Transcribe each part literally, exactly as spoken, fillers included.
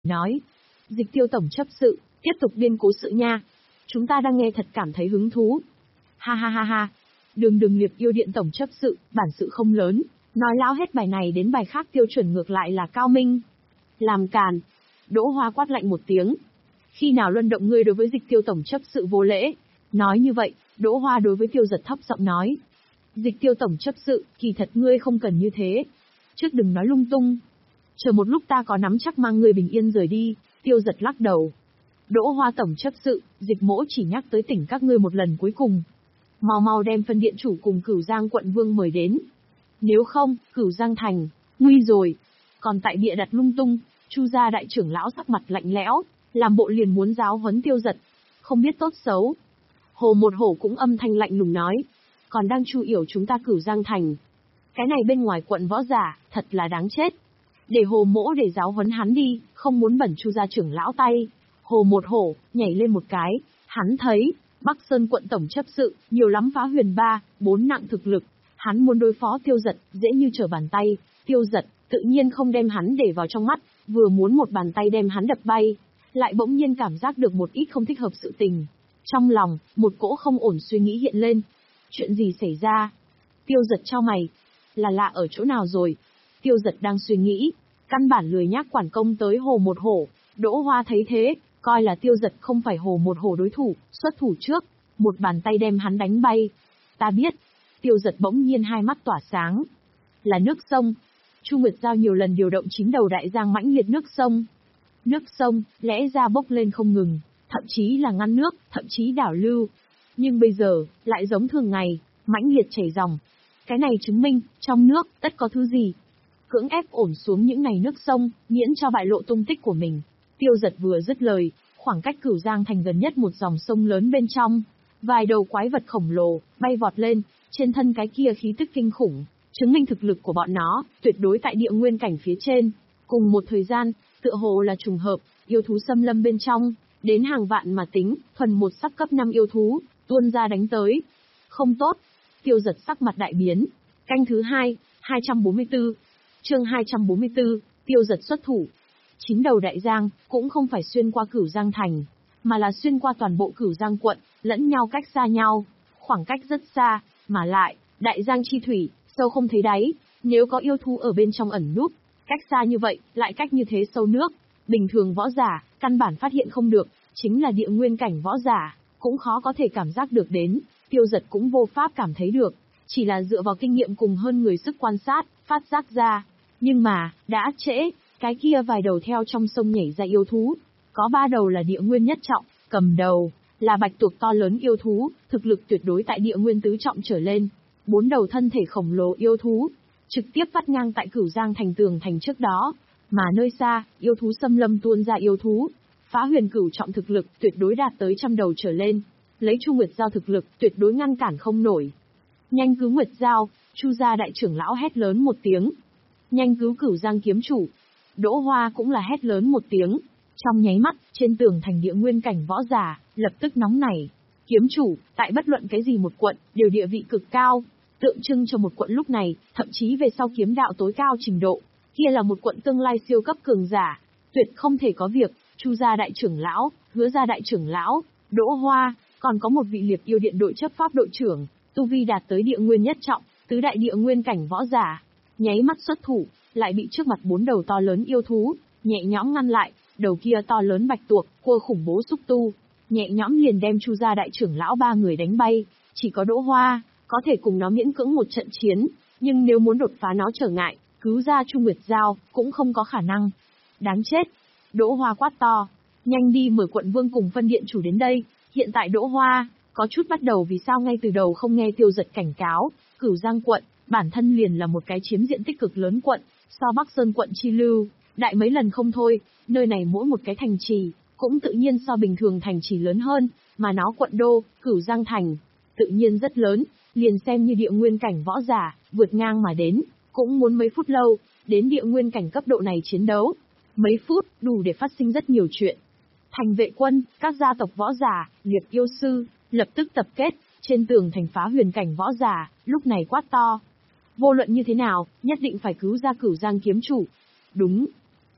nói. Dịch Tiêu tổng chấp sự, tiếp tục biên cố sự nha. Chúng ta đang nghe thật cảm thấy hứng thú. Ha ha ha ha. Đường đường Liệp Yêu Điện tổng chấp sự, bản sự không lớn, nói lão hết bài này đến bài khác tiêu chuẩn ngược lại là cao minh. Làm càn. Đỗ Hoa quát lạnh một tiếng. Khi nào luân động ngươi đối với Dịch Tiêu tổng chấp sự vô lễ? Nói như vậy, Đỗ Hoa đối với Tiêu Giật thấp giọng nói. Dịch Tiêu tổng chấp sự, kỳ thật ngươi không cần như thế. Trước đừng nói lung tung. Chờ một lúc ta có nắm chắc mang ngươi bình yên rời đi. Tiêu Giật lắc đầu. Đỗ Hoa tổng chấp sự, Dịch mỗ chỉ nhắc tới tỉnh các ngươi một lần cuối cùng. Mau mau đem phân điện chủ cùng Cửu Giang quận vương mời đến. Nếu không, Cửu Giang thành, nguy rồi. Còn tại bịa đặt lung tung, Chu gia đại trưởng lão sắc mặt lạnh lẽo, làm bộ liền muốn giáo huấn Tiêu Giật. Không biết tốt xấu. Hồ Một Hổ cũng âm thanh lạnh lùng nói. Còn đang chu yểu chúng ta Cửu Giang thành. Cái này bên ngoài quận võ giả, thật là đáng chết. Để Hồ Mỗ để giáo huấn hắn đi, không muốn bẩn Chu gia trưởng lão tay. Hồ Một Hổ, nhảy lên một cái, hắn thấy, Bắc Sơn quận tổng chấp sự, nhiều lắm phá huyền ba, bốn nặng thực lực. Hắn muốn đối phó Tiêu Giật, dễ như trở bàn tay. Tiêu Giật, tự nhiên không đem hắn để vào trong mắt, vừa muốn một bàn tay đem hắn đập bay. Lại bỗng nhiên cảm giác được một ít không thích hợp sự tình. Trong lòng, một cỗ không ổn suy nghĩ hiện lên. Chuyện gì xảy ra? Tiêu Giật chau mày. Là lạ ở chỗ nào rồi? Tiêu Giật đang suy nghĩ, căn bản lười nhác quản công tới Hồ Một Hổ. Đỗ Hoa thấy thế, coi là Tiêu Giật không phải Hồ Một Hổ đối thủ, xuất thủ trước, một bàn tay đem hắn đánh bay. Ta biết. Tiêu Giật bỗng nhiên hai mắt tỏa sáng. Là nước sông. Chu Nguyệt Giao nhiều lần điều động chín đầu đại giang mãnh liệt nước sông. Nước sông, lẽ ra bốc lên không ngừng, thậm chí là ngăn nước, thậm chí đảo lưu. Nhưng bây giờ, lại giống thường ngày, mãnh liệt chảy dòng. Cái này chứng minh, trong nước, tất có thứ gì. Cưỡng ép ổn xuống những này nước sông, miễn cho bại lộ tung tích của mình. Tiêu Giật vừa dứt lời, khoảng cách Cửu Giang thành gần nhất một dòng sông lớn bên trong. Vài đầu quái vật khổng lồ, bay vọt lên, trên thân cái kia khí tức kinh khủng, chứng minh thực lực của bọn nó, tuyệt đối tại địa nguyên cảnh phía trên. Cùng một thời gian, tựa hồ là trùng hợp, yêu thú xâm lâm bên trong, đến hàng vạn mà tính, thuần một sắc cấp năm yêu thú, tuôn ra đánh tới. Không tốt. Tiêu Giật sắc mặt đại biến. Canh thứ hai, hai trăm bốn mươi tư. Chương hai trăm bốn mươi tư, Tiêu Giật xuất thủ. Chín đầu đại giang, cũng không phải xuyên qua Cửu Giang thành, mà là xuyên qua toàn bộ Cửu Giang quận, lẫn nhau cách xa nhau, khoảng cách rất xa, mà lại, đại giang chi thủy, sâu không thấy đáy, nếu có yêu thú ở bên trong ẩn núp, cách xa như vậy, lại cách như thế sâu nước, bình thường võ giả, căn bản phát hiện không được, chính là địa nguyên cảnh võ giả, cũng khó có thể cảm giác được đến, Tiêu Giật cũng vô pháp cảm thấy được, chỉ là dựa vào kinh nghiệm cùng hơn người sức quan sát, phát giác ra. Nhưng mà, đã trễ, cái kia vài đầu theo trong sông nhảy ra yêu thú, có ba đầu là địa nguyên nhất trọng, cầm đầu là bạch tuộc to lớn yêu thú, thực lực tuyệt đối tại địa nguyên tứ trọng trở lên, bốn đầu thân thể khổng lồ yêu thú, trực tiếp vắt ngang tại Cửu Giang thành tường thành trước đó, mà nơi xa, yêu thú xâm lâm tuôn ra yêu thú, phá huyền cửu trọng thực lực tuyệt đối đạt tới trăm đầu trở lên, lấy Chu Nguyệt Giao thực lực tuyệt đối ngăn cản không nổi. Nhanh cứu Nguyệt Giao, Chu gia đại trưởng lão hét lớn một tiếng. Nhanh cứu Cửu Giang kiếm chủ. Đỗ Hoa cũng là hét lớn một tiếng. Trong nháy mắt, trên tường thành địa nguyên cảnh võ giả, lập tức nóng nảy. Kiếm chủ, tại bất luận cái gì một quận, đều địa vị cực cao. Tượng trưng cho một quận lúc này, thậm chí về sau kiếm đạo tối cao trình độ. Kia là một quận tương lai siêu cấp cường giả. Tuyệt không thể có việc, Chu gia đại trưởng lão, Hứa gia đại trưởng lão, Đỗ Hoa, còn có một vị Liệp Yêu Điện đội chấp pháp đội trưởng, tu vi đạt tới địa nguyên nhất trọng, tứ đại địa nguyên cảnh võ giả. Nháy mắt xuất thủ, lại bị trước mặt bốn đầu to lớn yêu thú, nhẹ nhõm ngăn lại, đầu kia to lớn bạch tuộc, cua khủng bố xúc tu, nhẹ nhõm liền đem Chu gia đại trưởng lão ba người đánh bay, chỉ có Đỗ Hoa, có thể cùng nó miễn cưỡng một trận chiến, nhưng nếu muốn đột phá nó trở ngại, cứu ra Chu Nguyệt Giao, cũng không có khả năng. Đáng chết! Đỗ Hoa quát to, nhanh đi mời quận vương cùng phân điện chủ đến đây, hiện tại Đỗ Hoa, có chút bắt đầu vì sao ngay từ đầu không nghe Tiêu Giật cảnh cáo, Cửu Giang quận, bản thân liền là một cái chiếm diện tích cực lớn quận, so Bắc Sơn quận chi lưu, đại mấy lần không thôi, nơi này mỗi một cái thành trì, cũng tự nhiên so bình thường thành trì lớn hơn, mà nó quận đô, Cửu Giang thành, tự nhiên rất lớn, liền xem như địa nguyên cảnh võ giả, vượt ngang mà đến, cũng muốn mấy phút lâu, đến địa nguyên cảnh cấp độ này chiến đấu. Mấy phút, đủ để phát sinh rất nhiều chuyện. Thành vệ quân, các gia tộc võ giả, Liệp yêu sư, lập tức tập kết, trên tường thành phá huyền cảnh võ giả, lúc này quát to. Vô luận như thế nào, nhất định phải cứu ra Cửu Giang kiếm chủ. Đúng.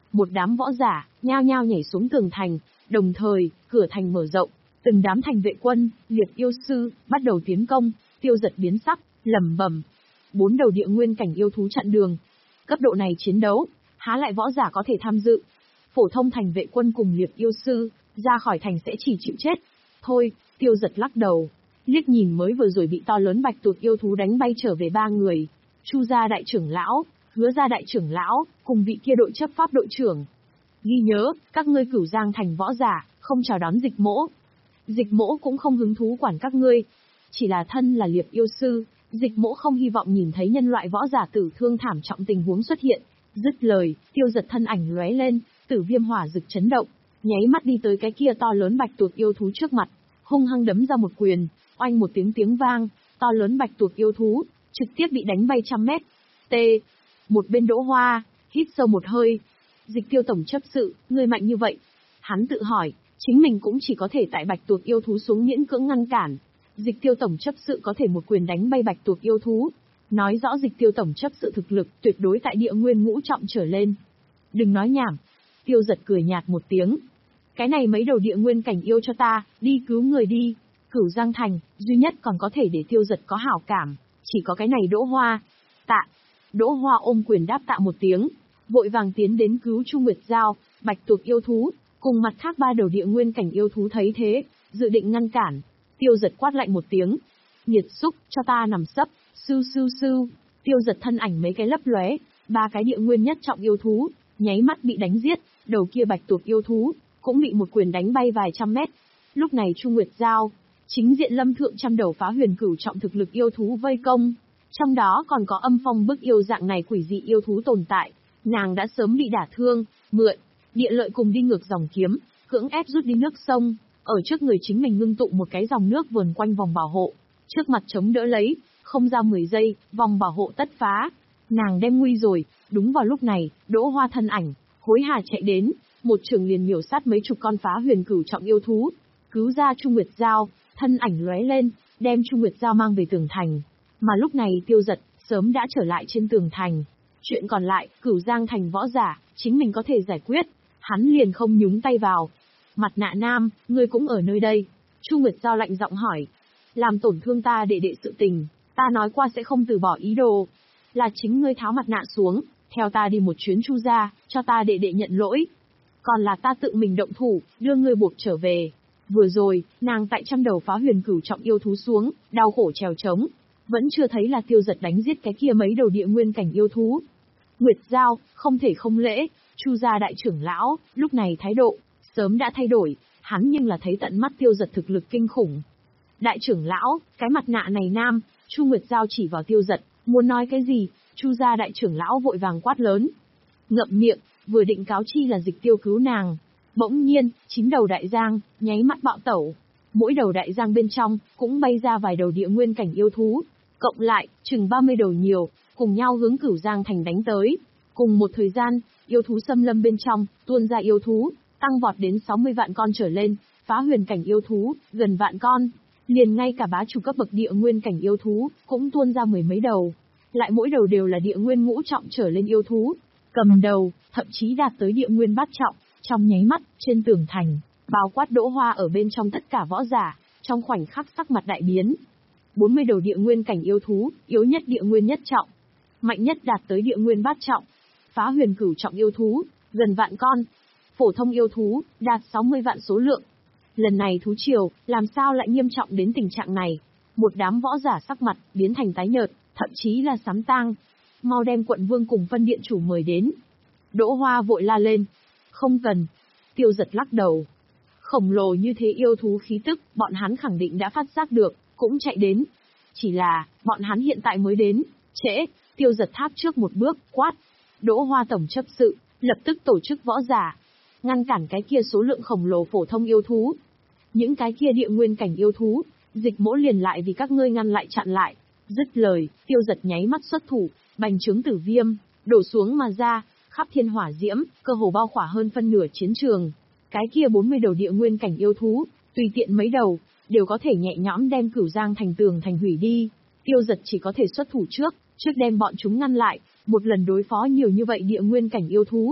Một đám võ giả, nhao nhao nhảy xuống tường thành, đồng thời, cửa thành mở rộng, từng đám thành vệ quân, liệt yêu sư, bắt đầu tiến công, Tiêu Dật biến sắc, lẩm bẩm. Bốn đầu địa nguyên cảnh yêu thú chặn đường. Cấp độ này chiến đấu, há lại võ giả có thể tham dự. Phổ thông thành vệ quân cùng liệt yêu sư, ra khỏi thành sẽ chỉ chịu chết. Thôi, Tiêu Dật lắc đầu, liếc nhìn mới vừa rồi bị to lớn bạch tuộc yêu thú đánh bay trở về ba người. Chu gia đại trưởng lão, Hứa gia đại trưởng lão, cùng vị kia đội chấp pháp đội trưởng. Ghi nhớ, các ngươi Cửu Giang thành võ giả, không chào đón Dịch Mỗ. Dịch Mỗ cũng không hứng thú quản các ngươi. Chỉ là thân là liệp yêu sư, Dịch Mỗ không hy vọng nhìn thấy nhân loại võ giả tử thương thảm trọng tình huống xuất hiện. Dứt lời, Tiêu Dật thân ảnh lóe lên, tử viêm hỏa rực chấn động, nháy mắt đi tới cái kia to lớn bạch tuộc yêu thú trước mặt, hung hăng đấm ra một quyền, oanh một tiếng tiếng vang, to lớn bạch tuộc yêu thú trực tiếp bị đánh bay trăm mét. T. Một bên Đỗ Hoa hít sâu một hơi. Dịch Tiêu tổng chấp sự, ngươi mạnh như vậy? Hắn tự hỏi, chính mình cũng chỉ có thể tại bạch tuộc yêu thú xuống miễn cưỡng ngăn cản. Dịch Tiêu tổng chấp sự có thể một quyền đánh bay bạch tuộc yêu thú, nói rõ Dịch Tiêu tổng chấp sự thực lực tuyệt đối tại địa nguyên ngũ trọng trở lên. Đừng nói nhảm. Tiêu Dật cười nhạt một tiếng. Cái này mấy đầu địa nguyên cảnh yêu cho ta, đi cứu người đi. Cửu Giang thành, duy nhất còn có thể để Tiêu Dật có hảo cảm, chỉ có cái này Đỗ Hoa. Tạ. Đỗ Hoa ôm quyền đáp tạ một tiếng, vội vàng tiến đến cứu Chu Nguyệt Giao, bạch tuộc yêu thú, cùng mặt khác ba đầu địa nguyên cảnh yêu thú thấy thế, dự định ngăn cản. Tiêu Dật quát lạnh một tiếng. Nhiệt xúc, cho ta nằm sấp, sưu sưu sưu. Tiêu Dật thân ảnh mấy cái lấp lóe, ba cái địa nguyên nhất trọng yêu thú, nháy mắt bị đánh giết, đầu kia bạch tuộc yêu thú, cũng bị một quyền đánh bay vài trăm mét. Lúc này Chu Nguyệt Giao, chính diện lâm thượng trăm đầu phá huyền cửu trọng thực lực yêu thú vây công. Trong đó còn có âm phong bức yêu dạng này quỷ dị yêu thú tồn tại, nàng đã sớm bị đả thương, mượn địa lợi cùng đi ngược dòng kiếm, cưỡng ép rút đi nước sông, ở trước người chính mình ngưng tụ một cái dòng nước vườn quanh vòng bảo hộ, trước mặt chống đỡ lấy, không ra mười giây, vòng bảo hộ tất phá. Nàng đem nguy rồi. Đúng vào lúc này, Đỗ Hoa thân ảnh hối hả chạy đến, một trường liền miểu sát mấy chục con phá huyền cửu trọng yêu thú, cứu ra Chu Nguyệt Giao, thân ảnh lóe lên, đem Chu Nguyệt Giao mang về tường thành. Mà lúc này Tiêu Dật sớm đã trở lại trên tường thành. Chuyện còn lại, Cửu Giang thành võ giả, chính mình có thể giải quyết, hắn liền không nhúng tay vào. Mặt nạ nam, ngươi cũng ở nơi đây. Chu Nguyệt Giao lạnh giọng hỏi. Làm tổn thương ta đệ đệ sự tình, ta nói qua sẽ không từ bỏ ý đồ. Là chính ngươi tháo mặt nạ xuống, theo ta đi một chuyến Chu gia, cho ta đệ đệ nhận lỗi. Còn là ta tự mình động thủ, đưa ngươi buộc trở về. Vừa rồi, nàng tại trăm đầu phá huyền cửu trọng yêu thú xuống, đau khổ trèo trống. Vẫn chưa thấy là Tiêu Dật đánh giết cái kia mấy đầu địa nguyên cảnh yêu thú. Nguyệt Giao, không thể không lễ. Chu gia đại trưởng lão, lúc này thái độ sớm đã thay đổi, hắn nhưng là thấy tận mắt Tiêu Dật thực lực kinh khủng. Đại trưởng lão, cái mặt nạ này nam. Chu Nguyệt Giao chỉ vào Tiêu Dật, muốn nói cái gì? Chu gia đại trưởng lão vội vàng quát lớn. Ngậm miệng, vừa định cáo chi là Dịch Tiêu cứu nàng. Bỗng nhiên, chín đầu đại giang, nháy mắt bạo tẩu. Mỗi đầu đại giang bên trong, cũng bay ra vài đầu địa nguyên cảnh yêu thú. Cộng lại, chừng ba mươi đầu nhiều, cùng nhau hướng Cửu Giang thành đánh tới. Cùng một thời gian, yêu thú xâm lâm bên trong, tuôn ra yêu thú, tăng vọt đến sáu mươi vạn con trở lên, phá huyền cảnh yêu thú, gần vạn con. Liền ngay cả bá chủ cấp bậc địa nguyên cảnh yêu thú, cũng tuôn ra mười mấy đầu. Lại mỗi đầu đều là địa nguyên ngũ trọng trở lên yêu thú. Cầm đầu, thậm chí đạt tới địa nguyên bát trọng. Trong nháy mắt, trên tường thành, bao quát Đỗ Hoa ở bên trong tất cả võ giả, trong khoảnh khắc sắc mặt đại biến. bốn mươi đầu địa nguyên cảnh yêu thú, yếu nhất địa nguyên nhất trọng, mạnh nhất đạt tới địa nguyên bát trọng, phá huyền cửu trọng yêu thú, gần vạn con, phổ thông yêu thú, đạt sáu mươi vạn số lượng. Lần này thú triều, làm sao lại nghiêm trọng đến tình trạng này? Một đám võ giả sắc mặt, biến thành tái nhợt, thậm chí là sám tang. Mau đem quận vương cùng phân điện chủ mời đến. Đỗ Hoa vội la lên. Không cần. Tiêu Dật lắc đầu. Khổng lồ như thế yêu thú khí tức, bọn hắn khẳng định đã phát giác được, cũng chạy đến. Chỉ là, bọn hắn hiện tại mới đến, trễ. Tiêu Dật tháp trước một bước, quát. Đỗ Hoa tổng chấp sự, lập tức tổ chức võ giả. Ngăn cản cái kia số lượng khổng lồ phổ thông yêu thú. Những cái kia địa nguyên cảnh yêu thú, Dịch Mỗ liền lại vì các ngươi ngăn lại chặn lại. Dứt lời, Tiêu Dật nháy mắt xuất thủ, bành trướng tử viêm, đổ xuống mà ra, khắp thiên hỏa diễm, cơ hồ bao khỏa hơn phân nửa chiến trường. Cái kia bốn mươi đầu địa nguyên cảnh yêu thú, tùy tiện mấy đầu, đều có thể nhẹ nhõm đem Cửu Giang thành tường thành hủy đi. Tiêu Dật chỉ có thể xuất thủ trước, trước đem bọn chúng ngăn lại, một lần đối phó nhiều như vậy địa nguyên cảnh yêu thú.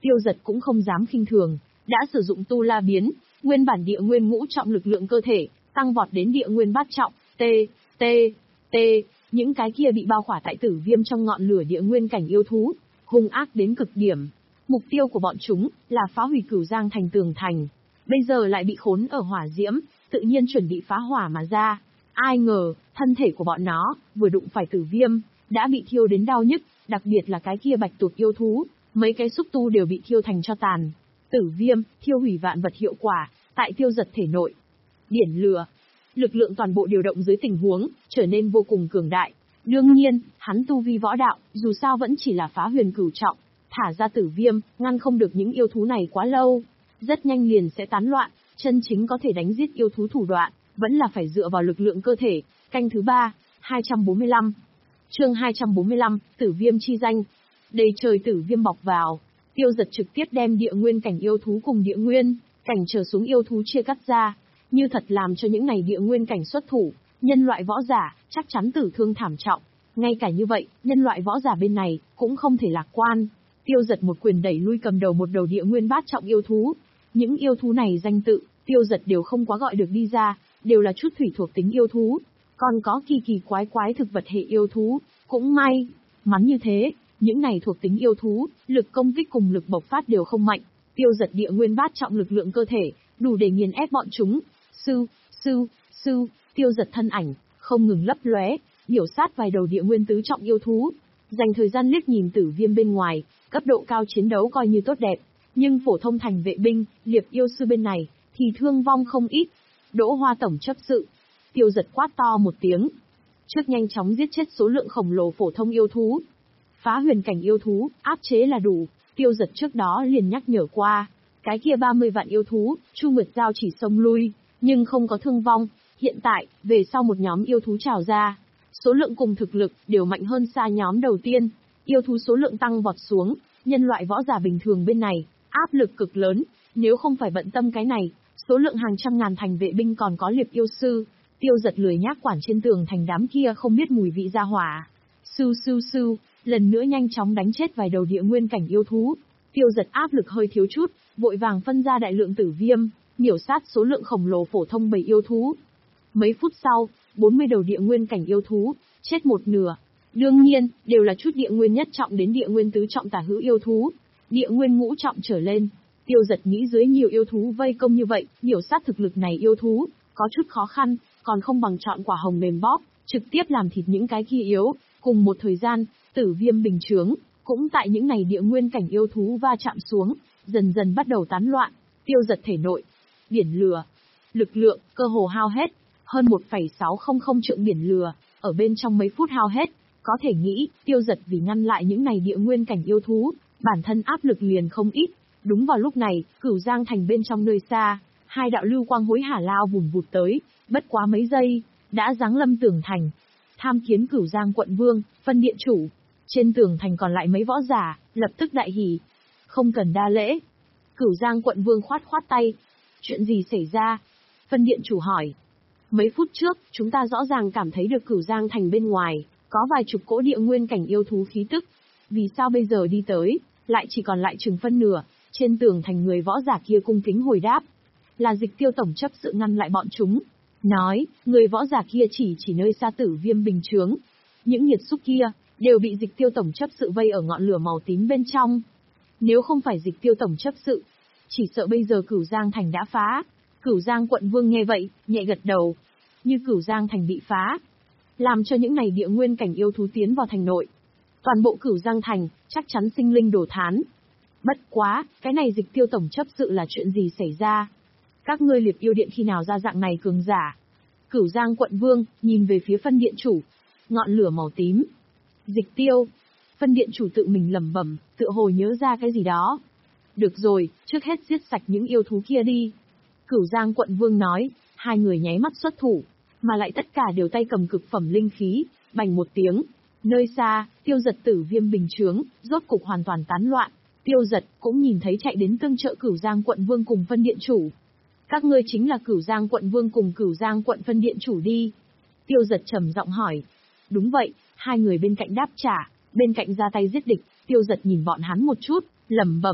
Tiêu Giật cũng không dám khinh thường, đã sử dụng tu la biến, nguyên bản địa nguyên ngũ trọng lực lượng cơ thể, tăng vọt đến địa nguyên bát trọng, t, t, t, những cái kia bị bao khỏa tại tử viêm trong ngọn lửa địa nguyên cảnh yêu thú, hung ác đến cực điểm. Mục tiêu của bọn chúng là phá hủy Cửu Giang thành tường thành, bây giờ lại bị khốn ở hỏa diễm, tự nhiên chuẩn bị phá hỏa mà ra. Ai ngờ, thân thể của bọn nó vừa đụng phải tử viêm, đã bị thiêu đến đau nhức, đặc biệt là cái kia bạch tuộc yêu thú, mấy cái xúc tu đều bị thiêu thành tro tàn. Tử viêm, thiêu hủy vạn vật hiệu quả, tại Tiêu Giật thể nội. Điển lửa, lực lượng toàn bộ điều động dưới tình huống, trở nên vô cùng cường đại. Đương nhiên, hắn tu vi võ đạo, dù sao vẫn chỉ là phá huyền cửu trọng, thả ra tử viêm, ngăn không được những yêu thú này quá lâu. Rất nhanh liền sẽ tán loạn, chân chính có thể đánh giết yêu thú thủ đoạn, vẫn là phải dựa vào lực lượng cơ thể. Canh thứ ba, hai trăm bốn mươi lăm. Chương hai trăm bốn mươi lăm, Tử Viêm chi danh. Đầy trời tử viêm bọc vào, Tiêu Giật trực tiếp đem địa nguyên cảnh yêu thú cùng địa nguyên cảnh trở xuống yêu thú chia cắt ra, như thật làm cho những này địa nguyên cảnh xuất thủ, nhân loại võ giả chắc chắn tử thương thảm trọng. Ngay cả như vậy, nhân loại võ giả bên này cũng không thể lạc quan. Tiêu Giật một quyền đẩy lui cầm đầu một đầu địa nguyên bát trọng yêu thú. Những yêu thú này danh tự, Tiêu Giật đều không quá gọi được đi ra, đều là chút thủy thuộc tính yêu thú, còn có kỳ kỳ quái quái thực vật hệ yêu thú. Cũng may, mắn như thế, những này thuộc tính yêu thú, lực công kích cùng lực bộc phát đều không mạnh. Tiêu Giật địa nguyên bát trọng lực lượng cơ thể, đủ để nghiền ép bọn chúng. Sư, sư, sư, Tiêu Giật thân ảnh, không ngừng lấp lóe, biểu sát vài đầu địa nguyên tứ trọng yêu thú. Dành thời gian liếc nhìn tử viêm bên ngoài, cấp độ cao chiến đấu coi như tốt đẹp. Nhưng phổ thông thành vệ binh, liệp yêu sư bên này, thì thương vong không ít. Đỗ Hoa tổng chấp sự. Tiêu Giật quát to một tiếng. Trước nhanh chóng giết chết số lượng khổng lồ phổ thông yêu thú. Phá huyền cảnh yêu thú, áp chế là đủ. Tiêu Giật trước đó liền nhắc nhở qua. Cái kia ba mươi vạn yêu thú, Chu Nguyệt Giao chỉ xông lui, nhưng không có thương vong. Hiện tại, về sau một nhóm yêu thú trào ra, số lượng cùng thực lực đều mạnh hơn xa nhóm đầu tiên. Yêu thú số lượng tăng vọt xuống, nhân loại võ giả bình thường bên này, áp lực cực lớn. Nếu không phải bận tâm cái này, số lượng hàng trăm ngàn thành vệ binh còn có liệp yêu sư, Tiêu Giật lười nhác quản trên tường thành đám kia không biết mùi vị ra hỏa. Sưu sưu sưu, lần nữa nhanh chóng đánh chết vài đầu địa nguyên cảnh yêu thú. Tiêu Giật áp lực hơi thiếu chút, vội vàng phân ra đại lượng tử viêm, miểu sát số lượng khổng lồ phổ thông bầy yêu thú. Mấy phút sau, bốn mươi đầu địa nguyên cảnh yêu thú, chết một nửa. Đương nhiên, đều là chút địa nguyên nhất trọng đến địa nguyên tứ trọng tả hữu yêu thú. Địa nguyên ngũ trọng trở lên. Tiêu Giật nghĩ dưới nhiều yêu thú vây công như vậy, miểu sát thực lực này yêu thú, có chút khó khăn, còn không bằng chọn quả hồng mềm bóp, trực tiếp làm thịt những cái kia yếu. Cùng một thời gian, tử viêm bình chướng, cũng tại những này địa nguyên cảnh yêu thú va chạm xuống, dần dần bắt đầu tán loạn. Tiêu Giật thể nội, biển lửa, lực lượng, cơ hồ hao hết, hơn một phẩy sáu không không trượng biển lửa, ở bên trong mấy phút hao hết. Có thể nghĩ, Tiêu Giật vì ngăn lại những này địa nguyên cảnh yêu thú, bản thân áp lực liền không ít. Đúng vào lúc này, Cửu Giang thành bên trong nơi xa, hai đạo lưu quang hối hả lao vùn vụt tới, bất quá mấy giây, đã giáng lâm tường thành. Tham kiến Cửu Giang quận vương, phân điện chủ. Trên tường thành còn lại mấy võ giả, lập tức đại hỉ. Không cần đa lễ. Cửu Giang quận vương khoát khoát tay. Chuyện gì xảy ra? Phân điện chủ hỏi. Mấy phút trước, chúng ta rõ ràng cảm thấy được Cửu Giang thành bên ngoài, có vài chục cỗ địa nguyên cảnh yêu thú khí tức. Vì sao bây giờ đi tới, lại chỉ còn lại chừng phân nửa? Trên tường thành người võ giả kia cung kính hồi đáp. Là Dịch Tiêu tổng chấp sự ngăn lại bọn chúng. Nói, người võ giả kia chỉ chỉ nơi xa tử viêm bình chướng. Những nhiệt xúc kia, đều bị Dịch Tiêu tổng chấp sự vây ở ngọn lửa màu tím bên trong. Nếu không phải Dịch Tiêu tổng chấp sự, chỉ sợ bây giờ Cửu Giang thành đã phá. Cửu Giang quận vương nghe vậy, nhẹ gật đầu. Như Cửu Giang thành bị phá, làm cho những này địa nguyên cảnh yêu thú tiến vào thành nội. Toàn bộ Cửu Giang thành, chắc chắn sinh linh đổ thán. Bất quá, cái này Dịch Tiêu tổng chấp sự là chuyện gì xảy ra? Các ngươi liệp yêu điện khi nào ra dạng này cường giả? Cửu Giang quận vương, nhìn về phía phân điện chủ. Ngọn lửa màu tím. Dịch Tiêu. Phân điện chủ tự mình lẩm bẩm, tựa hồ nhớ ra cái gì đó. Được rồi, trước hết giết sạch những yêu thú kia đi. Cửu Giang quận vương nói, hai người nháy mắt xuất thủ, mà lại tất cả đều tay cầm cực phẩm linh khí, bành một tiếng. Nơi xa, Tiêu Giật tử viêm bình chướng, rốt cục hoàn toàn tán loạn. Tiêu Giật cũng nhìn thấy chạy đến tương trợ Cửu Giang quận vương cùng phân điện chủ. Các ngươi chính là Cửu Giang quận vương cùng Cửu Giang quận phân điện chủ đi. Tiêu Giật trầm giọng hỏi. Đúng vậy, hai người bên cạnh đáp trả, bên cạnh ra tay giết địch. Tiêu Giật nhìn bọn hắn một chút, lẩm bẩm,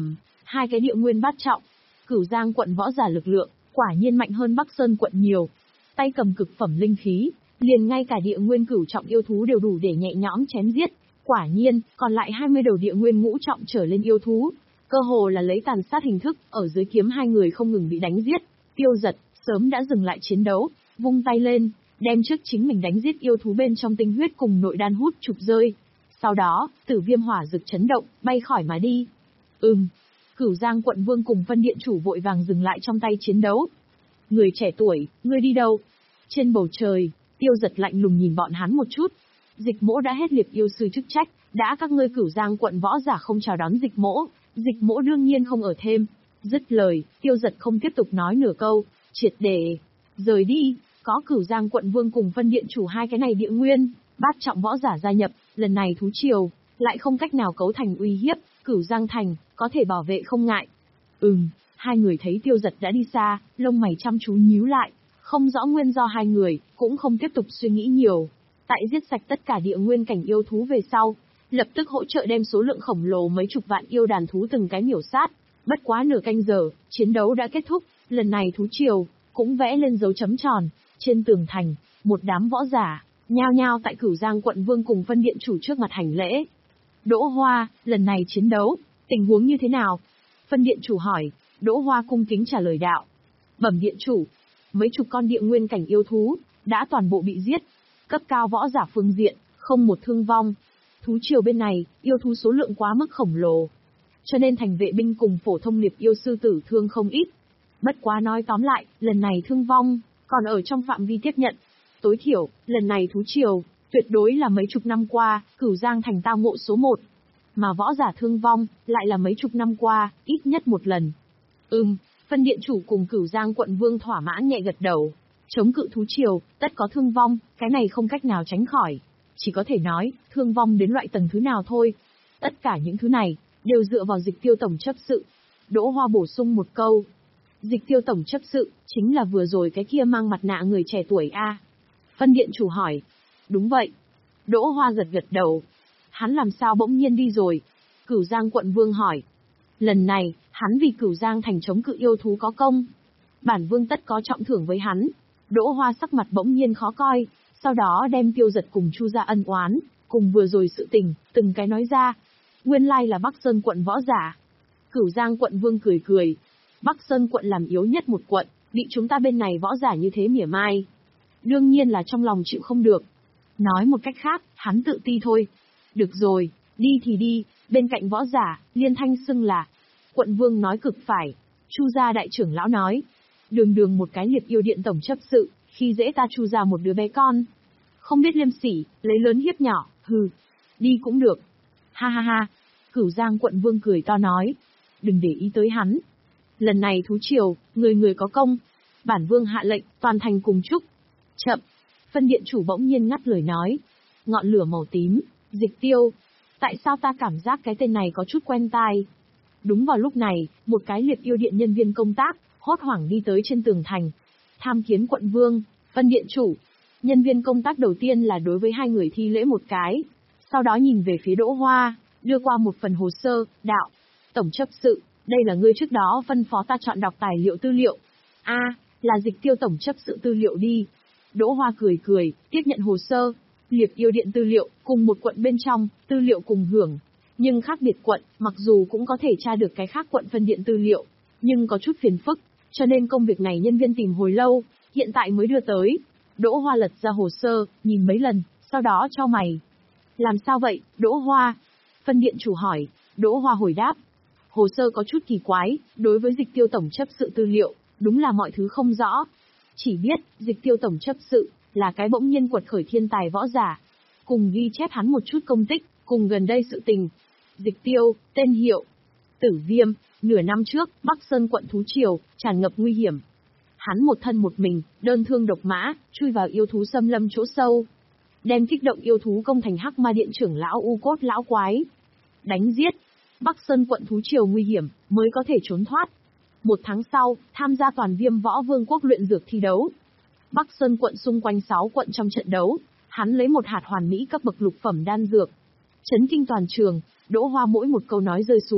Hai cái địa nguyên bát trọng. Cửu Giang quận võ giả lực lượng, quả nhiên mạnh hơn Bắc Sơn quận nhiều. Tay cầm cực phẩm linh khí, liền ngay cả địa nguyên cửu trọng yêu thú đều đủ để nhẹ nhõm chém giết. Quả nhiên, còn lại hai mươi đầu địa nguyên ngũ trọng trở lên yêu thú, cơ hồ là lấy tàn sát hình thức, ở dưới kiếm hai người không ngừng bị đánh giết. Tiêu Giật sớm đã dừng lại chiến đấu, vung tay lên, đem trước chính mình đánh giết yêu thú bên trong tinh huyết cùng nội đan hút chụp rơi. Sau đó, Tử Viêm hỏa rực chấn động, bay khỏi mà đi. Ừm. Cửu Giang quận vương cùng phân điện chủ vội vàng dừng lại trong tay chiến đấu. Người trẻ tuổi, ngươi đi đâu? Trên bầu trời, Tiêu Giật lạnh lùng nhìn bọn hắn một chút. Dịch Mỗ đã hết liệp yêu sư chức trách, đã các ngươi Cửu Giang quận võ giả không chào đón Dịch Mỗ, Dịch Mỗ đương nhiên không ở thêm. Dứt lời, Tiêu Giật không tiếp tục nói nửa câu, triệt để rời đi. Có Cửu Giang quận vương cùng phân điện chủ hai cái này địa nguyên bát trọng võ giả gia nhập, lần này thú triều lại không cách nào cấu thành uy hiếp, Cửu Giang thành có thể bảo vệ không ngại. Ừm, hai người thấy Tiêu Giật đã đi xa, lông mày chăm chú nhíu lại, không rõ nguyên do hai người, cũng không tiếp tục suy nghĩ nhiều. Tại giết sạch tất cả địa nguyên cảnh yêu thú về sau, lập tức hỗ trợ đem số lượng khổng lồ mấy chục vạn yêu đàn thú từng cái miểu sát. Bất quá nửa canh giờ, chiến đấu đã kết thúc, lần này thú triều cũng vẽ lên dấu chấm tròn. Trên tường thành, một đám võ giả nhao nhao tại Cửu Giang quận vương cùng phân điện chủ trước mặt hành lễ. Đỗ Hoa, lần này chiến đấu, tình huống như thế nào? Phân điện chủ hỏi. Đỗ Hoa cung kính trả lời đạo. Bẩm điện chủ, mấy chục con địa nguyên cảnh yêu thú đã toàn bộ bị giết, cấp cao võ giả phương diện, không một thương vong. Thú triều bên này, yêu thú số lượng quá mức khổng lồ, cho nên thành vệ binh cùng phổ thông liệp yêu sư tử thương không ít. Bất quá nói tóm lại, lần này thương vong còn ở trong phạm vi tiếp nhận. Tối thiểu, lần này thú triều tuyệt đối là mấy chục năm qua Cửu Giang thành tao ngộ số một, mà võ giả thương vong lại là mấy chục năm qua ít nhất một lần. Ừm, phân điện chủ cùng Cửu Giang quận vương thỏa mãn nhẹ gật đầu. Chống cự thú triều, tất có thương vong, cái này không cách nào tránh khỏi. Chỉ có thể nói, thương vong đến loại tầng thứ nào thôi. Tất cả những thứ này đều dựa vào Dịch Tiêu tổng chấp sự. Đỗ Hoa bổ sung một câu. Dịch Tiêu tổng chấp sự chính là vừa rồi cái kia mang mặt nạ người trẻ tuổi a? Phân điện chủ hỏi. Đúng vậy. Đỗ Hoa gật gật đầu. Hắn làm sao bỗng nhiên đi rồi? Cửu Giang quận vương hỏi. Lần này, hắn vì Cửu Giang thành chống cự yêu thú có công, bản vương tất có trọng thưởng với hắn. Đỗ Hoa sắc mặt bỗng nhiên khó coi, sau đó đem Tiêu Giật cùng Chu gia ân oán, cùng vừa rồi sự tình, từng cái nói ra. Nguyên lai là Bắc Sơn quận võ giả. Cửu Giang quận vương cười cười. Bắc Sơn quận làm yếu nhất một quận, bị chúng ta bên này võ giả như thế mỉa mai, đương nhiên là trong lòng chịu không được. Nói một cách khác, hắn tự ti thôi. Được rồi, đi thì đi, bên cạnh võ giả, liên thanh xưng là. Quận vương nói cực phải. Chu gia đại trưởng lão nói. Đường đường một cái liệp yêu điện tổng chấp sự, khi dễ ta Chu gia một đứa bé con. Không biết liêm sỉ, lấy lớn hiếp nhỏ, hừ. Đi cũng được. Ha ha ha. Cửu Giang quận vương cười to nói. Đừng để ý tới hắn. Lần này thú triều, người người có công. Bản vương hạ lệnh, toàn thành cùng chúc. Chậm. Phân điện chủ bỗng nhiên ngắt lời nói. Ngọn lửa màu tím, Dịch Tiêu. Tại sao ta cảm giác cái tên này có chút quen tai? Đúng vào lúc này, một cái liệp yêu điện nhân viên công tác, hốt hoảng đi tới trên tường thành. Tham kiến quận vương, phân điện chủ. Nhân viên công tác đầu tiên là đối với hai người thi lễ một cái. Sau đó nhìn về phía Đỗ Hoa, đưa qua một phần hồ sơ, đạo. Tổng chấp sự, đây là ngươi trước đó phân phó ta chọn đọc tài liệu tư liệu. A, à, là Dịch Tiêu tổng chấp sự tư liệu đi. Đỗ Hoa cười cười, tiếp nhận hồ sơ. Liệp yêu điện tư liệu, cùng một quận bên trong, tư liệu cùng hưởng. Nhưng khác biệt quận, mặc dù cũng có thể tra được cái khác quận phân điện tư liệu, nhưng có chút phiền phức, cho nên công việc này nhân viên tìm hồi lâu, hiện tại mới đưa tới. Đỗ Hoa lật ra hồ sơ, nhìn mấy lần, sau đó chau mày. Làm sao vậy, Đỗ Hoa? Phân điện chủ hỏi. Đỗ Hoa hồi đáp. Hồ sơ có chút kỳ quái, đối với Dịch Tiêu tổng chấp sự tư liệu, đúng là mọi thứ không rõ. Chỉ biết, Dịch Tiêu tổng chấp sự là cái bỗng nhiên quật khởi thiên tài võ giả, cùng ghi chép hắn một chút công tích, cùng gần đây sự tình. Dịch Tiêu, tên hiệu Tử Viêm, nửa năm trước, Bắc Sơn quận thú triều, tràn ngập nguy hiểm. Hắn một thân một mình, đơn thương độc mã, chui vào yêu thú xâm lâm chỗ sâu, đem kích động yêu thú công thành Hắc Ma Điện trưởng lão U Cốt lão quái, đánh giết. Bắc Sơn quận thú triều nguy hiểm, mới có thể trốn thoát. Một tháng sau, tham gia toàn Viêm Võ Vương quốc luyện dược thi đấu. Bắc Sơn quận xung quanh sáu quận trong trận đấu, hắn lấy một hạt hoàn mỹ cấp bậc lục phẩm đan dược, chấn kinh toàn trường. Đỗ Hoa mỗi một câu nói rơi xuống,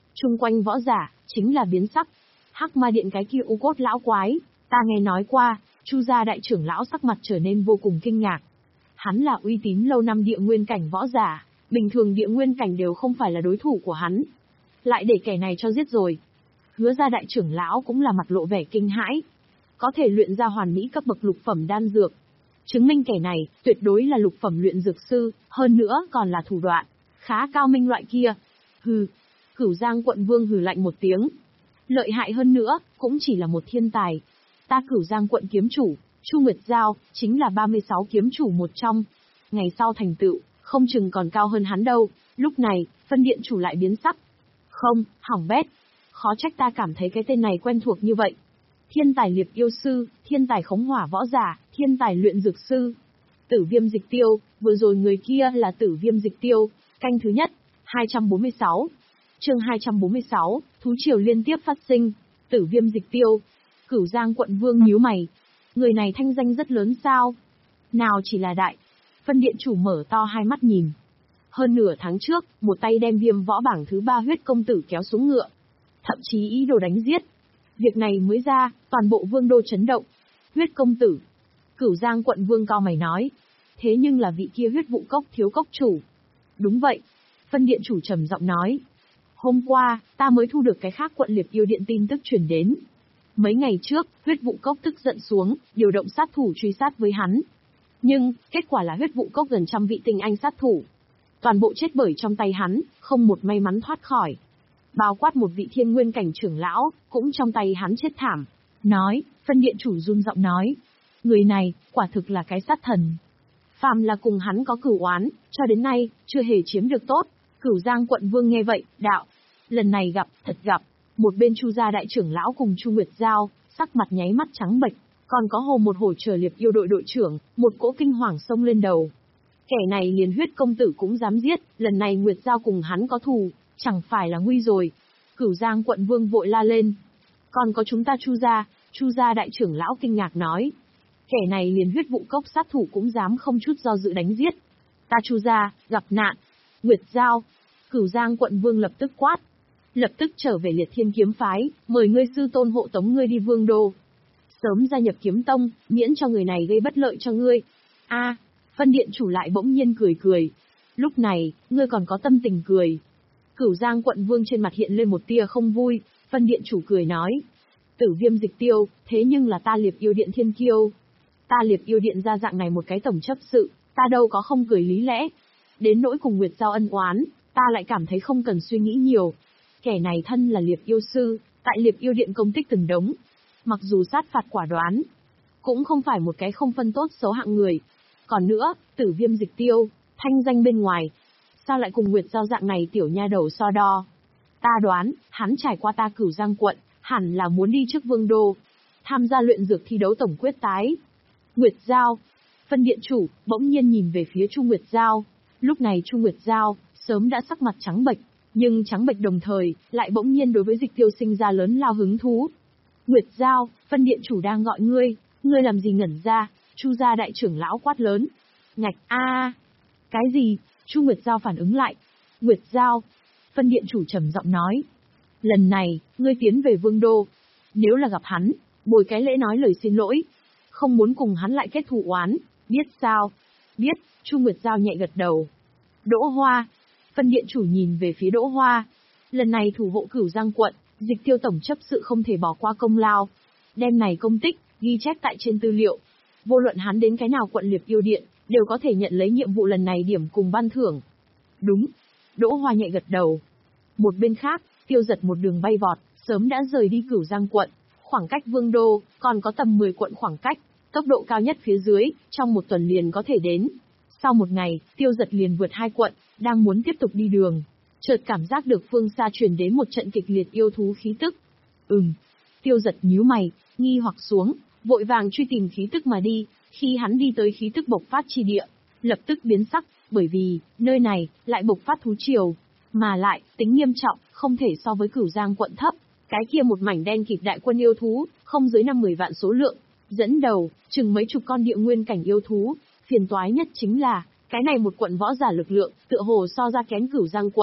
Chung quanh võ giả, chính là biến sắc. Hắc Ma Điện cái kia u cốt lão quái, ta nghe nói qua, Chu gia đại trưởng lão sắc mặt trở nên vô cùng kinh ngạc. Hắn là uy tín lâu năm địa nguyên cảnh võ giả, bình thường địa nguyên cảnh đều không phải là đối thủ của hắn. Lại để kẻ này cho giết rồi. Hứa gia đại trưởng lão cũng là mặt lộ vẻ kinh hãi. Có thể luyện ra hoàn mỹ cấp bậc lục phẩm đan dược. Chứng minh kẻ này, tuyệt đối là lục phẩm luyện dược sư, hơn nữa còn là thủ đoạn khá cao minh loại kia. Hừ, Cửu Giang quận vương hừ lạnh một tiếng. Lợi hại hơn nữa, cũng chỉ là một thiên tài. Ta Cửu Giang quận kiếm chủ, Chu Nguyệt Giao, chính là ba mươi sáu kiếm chủ một trong. Ngày sau thành tựu, không chừng còn cao hơn hắn đâu. Lúc này, phân điện chủ lại biến sắc. Không, hỏng bét. Khó trách ta cảm thấy cái tên này quen thuộc như vậy. Thiên tài liệp yêu sư, thiên tài khống hỏa võ giả, thiên tài luyện dược sư. Tử Viêm Dịch Tiêu, vừa rồi người kia là Tử Viêm Dịch Tiêu, canh thứ nhất, hai trăm bốn mươi sáu. Chương hai trăm bốn mươi sáu, thú triều liên tiếp phát sinh, Tử Viêm Dịch Tiêu. Cửu Giang quận vương nhíu mày. Người này thanh danh rất lớn sao? Nào chỉ là đại. Phân điện chủ mở to hai mắt nhìn. Hơn nửa tháng trước, một tay đem Viêm võ bảng thứ ba huyết công tử kéo xuống ngựa. Thậm chí ý đồ đánh giết. Việc này mới ra, toàn bộ vương đô chấn động. Huyết công tử. Cửu Giang quận vương cao mày nói. Thế nhưng là vị kia huyết vụ cốc thiếu cốc chủ. Đúng vậy. Phân điện chủ trầm giọng nói. Hôm qua, ta mới thu được cái khác quận liệp yêu điện tin tức truyền đến. Mấy ngày trước, huyết vụ cốc tức giận xuống, điều động sát thủ truy sát với hắn. Nhưng, kết quả là huyết vụ cốc gần trăm vị tinh anh sát thủ. Toàn bộ chết bởi trong tay hắn, không một may mắn thoát khỏi. Bao quát một vị thiên nguyên cảnh trưởng lão, cũng trong tay hắn chết thảm. Nói, phân điện chủ run giọng nói. Người này, quả thực là cái sát thần. Phàm là cùng hắn có cửu oán, cho đến nay, chưa hề chiếm được tốt. Cửu Giang quận vương nghe vậy, đạo. Lần này gặp, thật gặp. Một bên Chu gia đại trưởng lão cùng Chu Nguyệt Giao, sắc mặt nháy mắt trắng bệch. Còn có hồ một hổ trở liệp yêu đội đội trưởng, một cỗ kinh hoàng xông lên đầu. Kẻ này liền huyết công tử cũng dám giết, lần này Nguyệt Giao cùng hắn có thù, chẳng phải là nguy rồi. Cửu Giang quận vương vội la lên. Còn có chúng ta Chu gia, Chu gia đại trưởng lão kinh ngạc nói. Kẻ này liền huyết vụ cốc sát thủ cũng dám không chút do dự đánh giết. Ta Chu gia, gặp nạn. Nguyệt Giao. Cửu Giang quận vương lập tức quát. Lập tức trở về Liệt Thiên kiếm phái, mời ngươi sư tôn hộ tống ngươi đi vương đô. Sớm gia nhập kiếm tông, miễn cho người này gây bất lợi cho ngươi. A, phân điện chủ lại bỗng nhiên cười cười. Lúc này, ngươi còn có tâm tình cười. Cửu Giang quận vương trên mặt hiện lên một tia không vui, phân điện chủ cười nói. Tử Viêm Dịch Tiêu, thế nhưng là ta liệp yêu điện thiên kiêu. Ta liệp yêu điện ra dạng này một cái tổng chấp sự, ta đâu có không cười lý lẽ. Đến nỗi cùng Nguyệt Giao ân oán, ta lại cảm thấy không cần suy nghĩ nhiều. Kẻ này thân là liệp yêu sư, tại liệp yêu điện công tích từng đống. Mặc dù sát phạt quả đoán, cũng không phải một cái không phân tốt xấu hạng người. Còn nữa, Tử Viêm Dịch Tiêu, thanh danh bên ngoài. Sao lại cùng Nguyệt Giao dạng này tiểu nha đầu so đo? Ta đoán, hắn trải qua ta Cửu Giang quận, hẳn là muốn đi trước vương đô. Tham gia luyện dược thi đấu tổng quyết tái. Nguyệt Giao. Phân điện chủ, bỗng nhiên nhìn về phía Chu Nguyệt Giao. Lúc này Chu Nguyệt Giao, sớm đã sắc mặt trắng bệch. Nhưng trắng bệch đồng thời, lại bỗng nhiên đối với Dịch Tiêu sinh ra lớn lao hứng thú. Nguyệt Giao, phân điện chủ đang gọi ngươi, ngươi làm gì ngẩn ra? Chu gia đại trưởng lão quát lớn. Ngạch, a, cái gì? Chu Nguyệt Giao phản ứng lại. Nguyệt Giao, phân điện chủ trầm giọng nói. Lần này, ngươi tiến về vương đô. Nếu là gặp hắn, bồi cái lễ nói lời xin lỗi. Không muốn cùng hắn lại kết thù oán, biết sao? Biết, Chu Nguyệt Giao nhẹ gật đầu. Đỗ Hoa. Phân điện chủ nhìn về phía Đỗ Hoa. Lần này thủ hộ Cửu Giang quận, Dịch Tiêu tổng chấp sự không thể bỏ qua công lao. Đem này công tích, ghi chép tại trên tư liệu. Vô luận hắn đến cái nào quận liệp yêu điện, đều có thể nhận lấy nhiệm vụ lần này điểm cùng ban thưởng. Đúng. Đỗ Hoa nhẹ gật đầu. Một bên khác, Tiêu Giật một đường bay vọt, sớm đã rời đi Cửu Giang quận. Khoảng cách vương đô, còn có tầm mười quận khoảng cách. Tốc độ cao nhất phía dưới, trong một tuần liền có thể đến. Sau một ngày, Tiêu Giật liền vượt hai quận, đang muốn tiếp tục đi đường. Chợt cảm giác được phương xa truyền đến một trận kịch liệt yêu thú khí tức. Ừm. Tiêu Giật nhíu mày, nghi hoặc xuống, vội vàng truy tìm khí tức mà đi. Khi hắn đi tới khí tức bộc phát chi địa, lập tức biến sắc, bởi vì, nơi này, lại bộc phát thú triều. Mà lại, tính nghiêm trọng, không thể so với Cửu Giang quận thấp. Cái kia một mảnh đen kịt đại quân yêu thú, không dưới năm mười vạn số lượng. Dẫn đầu, chừng mấy chục con địa nguyên cảnh yêu thú. Phiền toái nhất chính là, cái này một quận võ giả lực lượng, tựa hồ so ra kén Cửu Giang quận.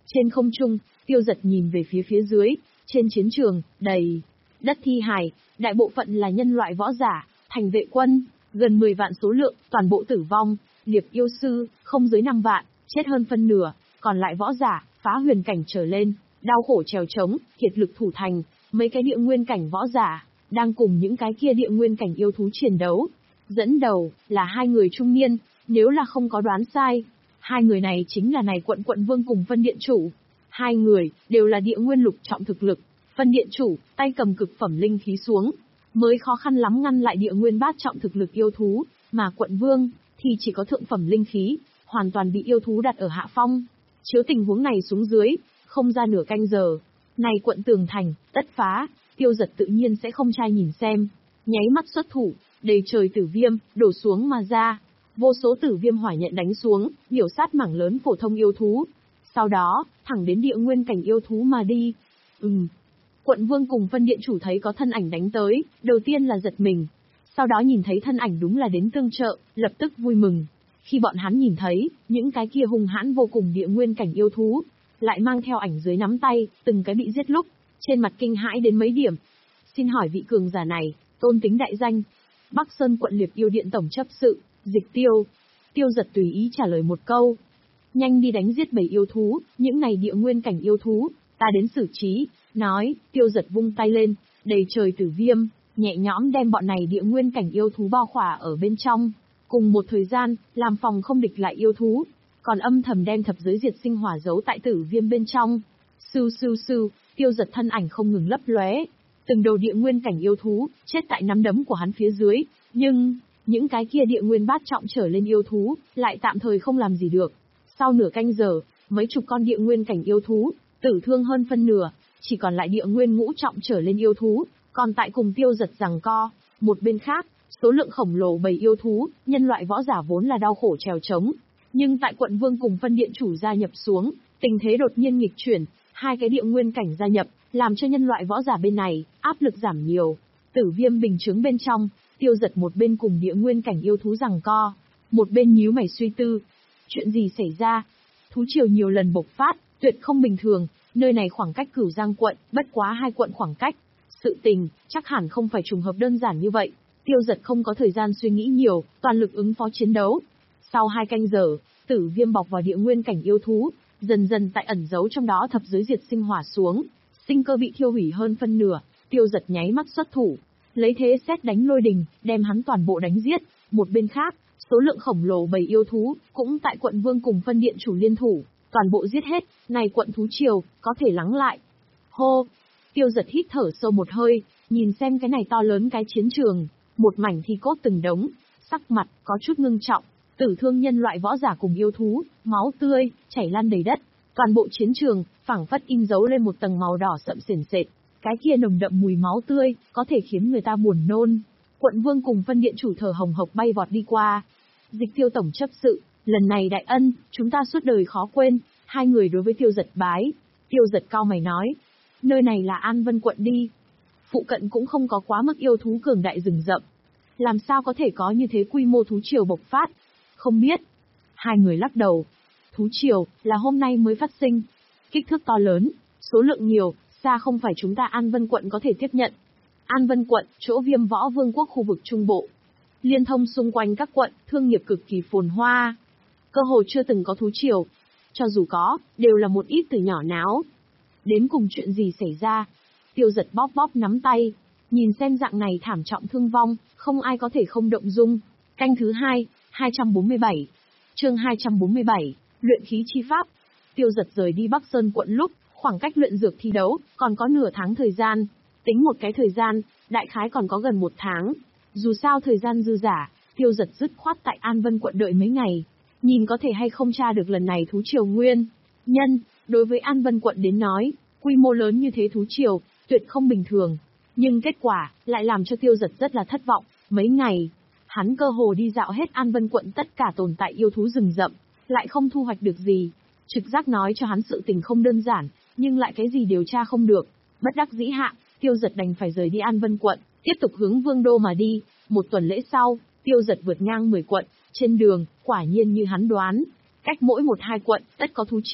Trên không trung, Tiêu Dật nhìn về phía phía dưới, trên chiến trường, đầy đất thi hài, đại bộ phận là nhân loại võ giả, thành vệ quân, gần mười vạn số lượng, toàn bộ tử vong, liệp yêu sư, không dưới năm vạn, chết hơn phân nửa, còn lại võ giả, phá huyền cảnh trở lên, đau khổ trèo trống, kiệt lực thủ thành, mấy cái địa nguyên cảnh võ giả, đang cùng những cái kia địa nguyên cảnh yêu thú chiến đấu. Dẫn đầu, là hai người trung niên, nếu là không có đoán sai. Hai người này chính là này quận quận vương cùng phân điện chủ. Hai người, đều là địa nguyên lục trọng thực lực. Phân điện chủ, tay cầm cực phẩm linh khí xuống, mới khó khăn lắm ngăn lại địa nguyên bát trọng thực lực yêu thú, mà quận vương, thì chỉ có thượng phẩm linh khí, hoàn toàn bị yêu thú đặt ở hạ phong. Chiếu tình huống này xuống dưới, không ra nửa canh giờ. Này quận tường thành, tất phá, Tiêu Dật tự nhiên sẽ không trai nhìn xem. Nháy mắt xuất thủ, đầy trời tử viêm, đổ xuống mà ra. Vô số tử viêm hỏa nhận đánh xuống, biểu sát mảng lớn phổ thông yêu thú. Sau đó, thẳng đến địa nguyên cảnh yêu thú mà đi. Ừm. Quận vương cùng phân điện chủ thấy có thân ảnh đánh tới, đầu tiên là giật mình. Sau đó nhìn thấy thân ảnh đúng là đến tương trợ, lập tức vui mừng. Khi bọn hắn nhìn thấy, những cái kia hung hãn vô cùng địa nguyên cảnh yêu thú, lại mang theo ảnh dưới nắm tay, từng cái bị giết lúc, trên mặt kinh hãi đến mấy điểm. Xin hỏi vị cường giả này, tôn tính đại danh. Bắc Sơn quận Liệp Yêu Điện tổng chấp sự, Dịch Tiêu. Tiêu Dật tùy ý trả lời một câu. Nhanh đi đánh giết bầy yêu thú, những này địa nguyên cảnh yêu thú, ta đến xử trí. Nói, Tiêu Dật vung tay lên, đầy trời tử viêm, nhẹ nhõm đem bọn này địa nguyên cảnh yêu thú bao khỏa ở bên trong. Cùng một thời gian, làm phòng không địch lại yêu thú, còn âm thầm đem thập giới diệt sinh hỏa giấu tại tử viêm bên trong. Sưu sưu sưu, Tiêu Dật thân ảnh không ngừng lấp lóe, từng đầu địa nguyên cảnh yêu thú chết tại nắm đấm của hắn phía dưới, nhưng những cái kia địa nguyên bát trọng trở lên yêu thú lại tạm thời không làm gì được. Sau nửa canh giờ, mấy chục con địa nguyên cảnh yêu thú tử thương hơn phân nửa, chỉ còn lại địa nguyên ngũ trọng trở lên yêu thú, còn tại cùng Tiêu Dật giằng co. Một bên khác, số lượng khổng lồ bầy yêu thú, nhân loại võ giả vốn là đau khổ trèo trống, nhưng tại quận vương cùng phân điện chủ gia nhập xuống, tình thế đột nhiên nghịch chuyển, hai cái địa nguyên cảnh gia nhập, làm cho nhân loại võ giả bên này áp lực giảm nhiều. Tử viêm bình chứng bên trong, Tiêu Dật một bên cùng địa nguyên cảnh yêu thú giằng co, một bên nhíu mày suy tư, chuyện gì xảy ra? Thú triều nhiều lần bộc phát, tuyệt không bình thường, nơi này khoảng cách Cửu Giang quận, bất quá hai quận khoảng cách. Sự tình, chắc hẳn không phải trùng hợp đơn giản như vậy. Tiêu Dật không có thời gian suy nghĩ nhiều, toàn lực ứng phó chiến đấu. Sau hai canh giờ, tử viêm bọc vào địa nguyên cảnh yêu thú, dần dần tại ẩn giấu trong đó thập giới diệt sinh hỏa xuống, sinh cơ bị thiêu hủy hơn phân nửa. Tiêu Dật nháy mắt xuất thủ, lấy thế xét đánh lôi đình, đem hắn toàn bộ đánh giết. Một bên khác, số lượng khổng lồ bầy yêu thú cũng tại quận vương cùng phân điện chủ liên thủ, toàn bộ giết hết. Này quận thú triều có thể lắng lại. Hô! Tiêu Dật hít thở sâu một hơi, nhìn xem cái này to lớn cái chiến trường, một mảnh thi cốt từng đống, sắc mặt có chút ngưng trọng, tử thương nhân loại võ giả cùng yêu thú, máu tươi chảy lan đầy đất, toàn bộ chiến trường phảng phất in dấu lên một tầng màu đỏ sậm sền sệt, cái kia nồng đậm mùi máu tươi có thể khiến người ta buồn nôn. Quận vương cùng phân điện chủ thở hồng hộc bay vọt đi qua. Dịch Tiêu tổng chấp sự, lần này đại ân, chúng ta suốt đời khó quên. Hai người đối với Tiêu Dật bái. Tiêu Dật cao mày nói, nơi này là An Vân quận đi. Phụ cận cũng không có quá mức yêu thú cường đại rừng rậm. Làm sao có thể có như thế quy mô thú triều bộc phát? Không biết. Hai người lắc đầu. Thú triều là hôm nay mới phát sinh. Kích thước to lớn, số lượng nhiều, xa không phải chúng ta An Vân quận có thể tiếp nhận. An Vân quận, chỗ Viêm Võ Vương quốc khu vực Trung Bộ. Liên thông xung quanh các quận, thương nghiệp cực kỳ phồn hoa. Cơ hồ chưa từng có thú triều. Cho dù có, đều là một ít từ nhỏ náo. Đến cùng chuyện gì xảy ra? Tiêu Dật bóp bóp nắm tay. Nhìn xem dạng này thảm trọng thương vong, không ai có thể không động dung. Canh thứ hai, hai trăm bốn mươi bảy. Chương hai trăm bốn mươi bảy, luyện khí chi pháp. Tiêu Dật rời đi Bắc Sơn quận lúc, khoảng cách luyện dược thi đấu, còn có nửa tháng thời gian. Tính một cái thời gian, đại khái còn có gần một tháng. Dù sao thời gian dư giả, Tiêu Dật dứt khoát tại An Vân quận đợi mấy ngày. Nhìn có thể hay không tra được lần này thú triều nguyên nhân. Đối với An Vân quận đến nói, quy mô lớn như thế thú triều, tuyệt không bình thường. Nhưng kết quả, lại làm cho Tiêu Dật rất là thất vọng. Mấy ngày, hắn cơ hồ đi dạo hết An Vân quận tất cả tồn tại yêu thú rừng rậm, lại không thu hoạch được gì. Trực giác nói cho hắn sự tình không đơn giản, nhưng lại cái gì điều tra không được. Bất đắc dĩ hạ, Tiêu Dật đành phải rời đi An Vân quận, tiếp tục hướng Vương đô mà đi. Một tuần lễ sau, Tiêu Dật vượt ngang mười quận, trên đường, quả nhiên như hắn đoán, cách mỗi một hai quận, tất có thú triều.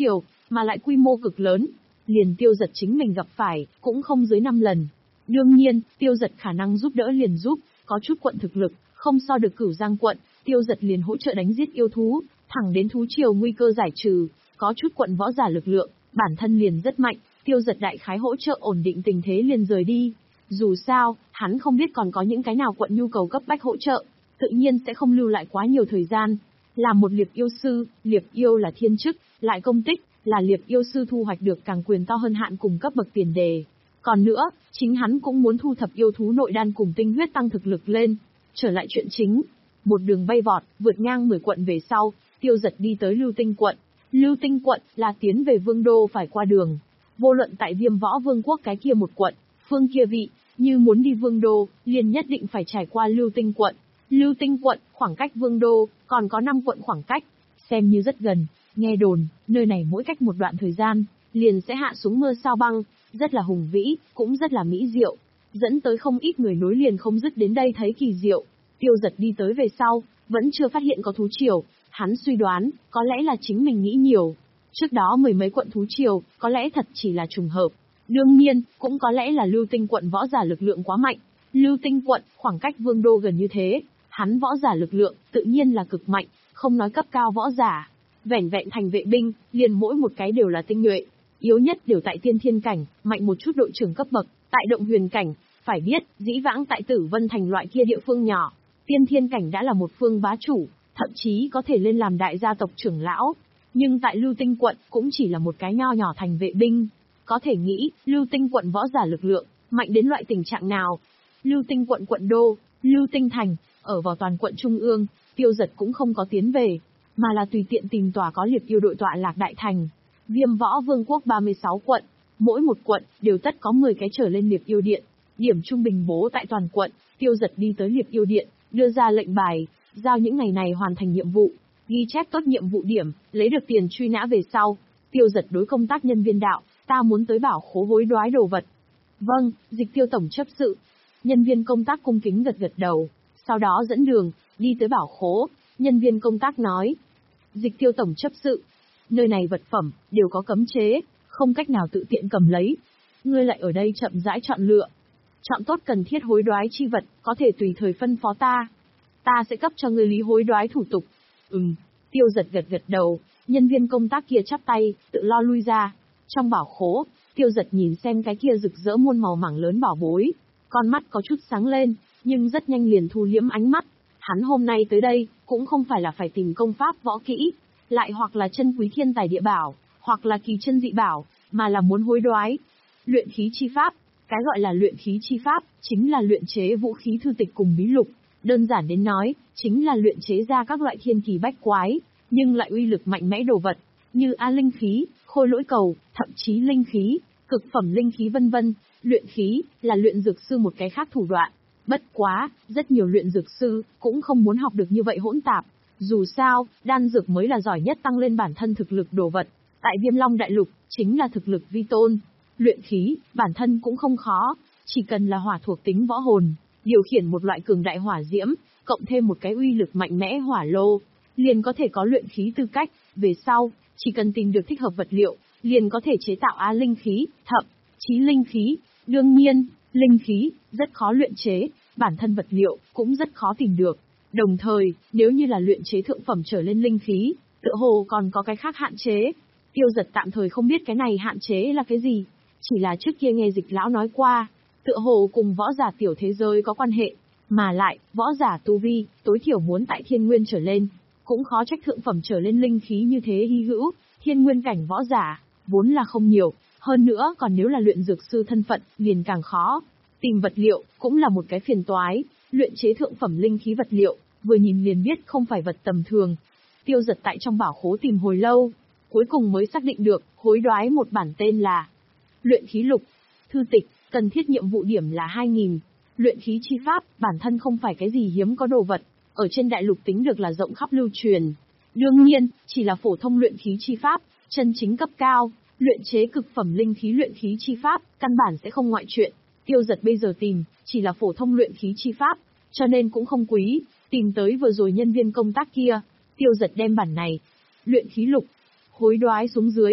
mà lại quy mô cực lớn. Liền Tiêu Giật chính mình gặp phải, cũng không dưới năm lần. Đương nhiên, Tiêu Giật khả năng giúp đỡ liền giúp, có chút quận thực lực, không so được Cửu Giang quận, Tiêu Giật liền hỗ trợ đánh giết yêu thú, thẳng đến thú triều nguy cơ giải trừ, có chút quận võ giả lực lượng, bản thân liền rất mạnh, Tiêu Giật đại khái hỗ trợ ổn định tình thế liền rời đi. Dù sao, hắn không biết còn có những cái nào quận nhu cầu cấp bách hỗ trợ, tự nhiên sẽ không lưu lại quá nhiều thời gian. Là một liệp yêu sư, liệp yêu là thiên chức, lại công tích, là liệp yêu sư thu hoạch được càng quyền to hơn hạn cùng cấp bậc tiền đề. Còn nữa, chính hắn cũng muốn thu thập yêu thú nội đan cùng tinh huyết tăng thực lực lên. Trở lại chuyện chính, một đường bay vọt, vượt ngang mười quận về sau, Tiêu Giật đi tới Lưu Tinh quận. Lưu Tinh quận là tiến về Vương đô phải qua đường. Vô luận tại Viêm Võ Vương quốc cái kia một quận, phương kia vị, như muốn đi Vương đô, liền nhất định phải trải qua Lưu Tinh quận. Lưu Tinh quận, khoảng cách Vương đô, còn có năm quận khoảng cách, xem như rất gần. Nghe đồn, nơi này mỗi cách một đoạn thời gian, liền sẽ hạ xuống mưa sao băng, rất là hùng vĩ, cũng rất là mỹ diệu, dẫn tới không ít người nối liền không dứt đến đây thấy kỳ diệu. Tiêu Giật đi tới về sau, vẫn chưa phát hiện có thú triều, hắn suy đoán, có lẽ là chính mình nghĩ nhiều. Trước đó mười mấy quận thú triều, có lẽ thật chỉ là trùng hợp. Đương nhiên, cũng có lẽ là Lưu Tinh quận võ giả lực lượng quá mạnh. Lưu Tinh quận, khoảng cách Vương đô gần như thế, hắn võ giả lực lượng, tự nhiên là cực mạnh, không nói cấp cao võ giả. Vẻn vẹn thành vệ binh, liền mỗi một cái đều là tinh nhuệ. Yếu nhất đều tại tiên thiên cảnh, mạnh một chút đội trưởng cấp bậc, tại động huyền cảnh. Phải biết, dĩ vãng tại Tử Vân thành loại kia địa phương nhỏ, tiên thiên cảnh đã là một phương bá chủ, thậm chí có thể lên làm đại gia tộc trưởng lão. Nhưng tại Lưu Tinh quận, cũng chỉ là một cái nho nhỏ thành vệ binh. Có thể nghĩ, Lưu Tinh quận võ giả lực lượng, mạnh đến loại tình trạng nào. Lưu Tinh quận quận đô, Lưu Tinh thành, ở vào toàn quận trung ương, Tiêu Giật cũng không có tiến về, mà là tùy tiện tìm tòa có liệp yêu đội tọa lạc đại thành. Viêm Võ Vương quốc ba mươi sáu quận, mỗi một quận đều tất có mười cái trở lên liệp yêu điện, điểm trung bình bố tại toàn quận. Tiêu Giật đi tới liệp yêu điện, đưa ra lệnh bài, giao những ngày này hoàn thành nhiệm vụ, ghi chép tốt nhiệm vụ điểm, lấy được tiền truy nã về sau. Tiêu Giật đối công tác nhân viên đạo, ta muốn tới bảo khố hối đoái đồ vật. Vâng, Dịch Tiêu tổng chấp sự. Nhân viên công tác cung kính gật gật đầu, sau đó dẫn đường, đi tới bảo khố. Nhân viên công tác nói, Dịch Tiêu tổng chấp sự, nơi này vật phẩm, đều có cấm chế, không cách nào tự tiện cầm lấy. Ngươi lại ở đây chậm rãi chọn lựa. Chọn tốt cần thiết hối đoái chi vật, có thể tùy thời phân phó ta. Ta sẽ cấp cho ngươi lý hối đoái thủ tục. Ừm, Tiêu Giật gật gật đầu, nhân viên công tác kia chắp tay, tự lo lui ra. Trong bảo khố, Tiêu Giật nhìn xem cái kia rực rỡ muôn màu mảng lớn bảo bối. Con mắt có chút sáng lên, nhưng rất nhanh liền thu liễm ánh mắt. Hắn hôm nay tới đây, cũng không phải là phải tìm công pháp võ kỹ, lại hoặc là chân quý thiên tài địa bảo, hoặc là kỳ chân dị bảo, mà là muốn hối đoái. Luyện khí chi pháp, cái gọi là luyện khí chi pháp, chính là luyện chế vũ khí thư tịch cùng bí lục. Đơn giản đến nói, chính là luyện chế ra các loại thiên kỳ bách quái, nhưng lại uy lực mạnh mẽ đồ vật, như A linh khí, khôi lỗi cầu, thậm chí linh khí, cực phẩm linh khí vân vân. Luyện khí, là luyện dược sư một cái khác thủ đoạn. Bất quá, rất nhiều luyện dược sư, cũng không muốn học được như vậy hỗn tạp. Dù sao, đan dược mới là giỏi nhất tăng lên bản thân thực lực đồ vật. Tại Viêm Long Đại Lục, chính là thực lực vi tôn. Luyện khí, bản thân cũng không khó, chỉ cần là hỏa thuộc tính võ hồn, điều khiển một loại cường đại hỏa diễm, cộng thêm một cái uy lực mạnh mẽ hỏa lô, liền có thể có luyện khí tư cách. Về sau, chỉ cần tìm được thích hợp vật liệu, liền có thể chế tạo A linh khí, thậm chí linh khí. Đương nhiên, linh khí, rất khó luyện chế, bản thân vật liệu, cũng rất khó tìm được. Đồng thời, nếu như là luyện chế thượng phẩm trở lên linh khí, tựa hồ còn có cái khác hạn chế. Tiêu Giật tạm thời không biết cái này hạn chế là cái gì, chỉ là trước kia nghe Dịch lão nói qua, tựa hồ cùng võ giả tiểu thế giới có quan hệ, mà lại, võ giả tu vi, tối thiểu muốn tại thiên nguyên trở lên, cũng khó trách thượng phẩm trở lên linh khí như thế hy hữu. Thiên nguyên cảnh võ giả, vốn là không nhiều, hơn nữa còn nếu là luyện dược sư thân phận, liền càng khó. Tìm vật liệu, cũng là một cái phiền toái, luyện chế thượng phẩm linh khí vật liệu, vừa nhìn liền biết không phải vật tầm thường. Tiêu Giật tại trong bảo khố tìm hồi lâu, cuối cùng mới xác định được, hối đoái một bản tên là Luyện khí lục. Thư tịch, cần thiết nhiệm vụ điểm là hai nghìn. Luyện khí chi pháp, bản thân không phải cái gì hiếm có đồ vật, ở trên đại lục tính được là rộng khắp lưu truyền. Đương nhiên, chỉ là phổ thông luyện khí chi pháp, chân chính cấp cao, luyện chế cực phẩm linh khí luyện khí chi pháp, căn bản sẽ không ngoại chuyện. Tiêu Giật bây giờ tìm, chỉ là phổ thông luyện khí chi pháp, cho nên cũng không quý, tìm tới vừa rồi nhân viên công tác kia. Tiêu Giật đem bản này, luyện khí lục, hối đoái xuống dưới.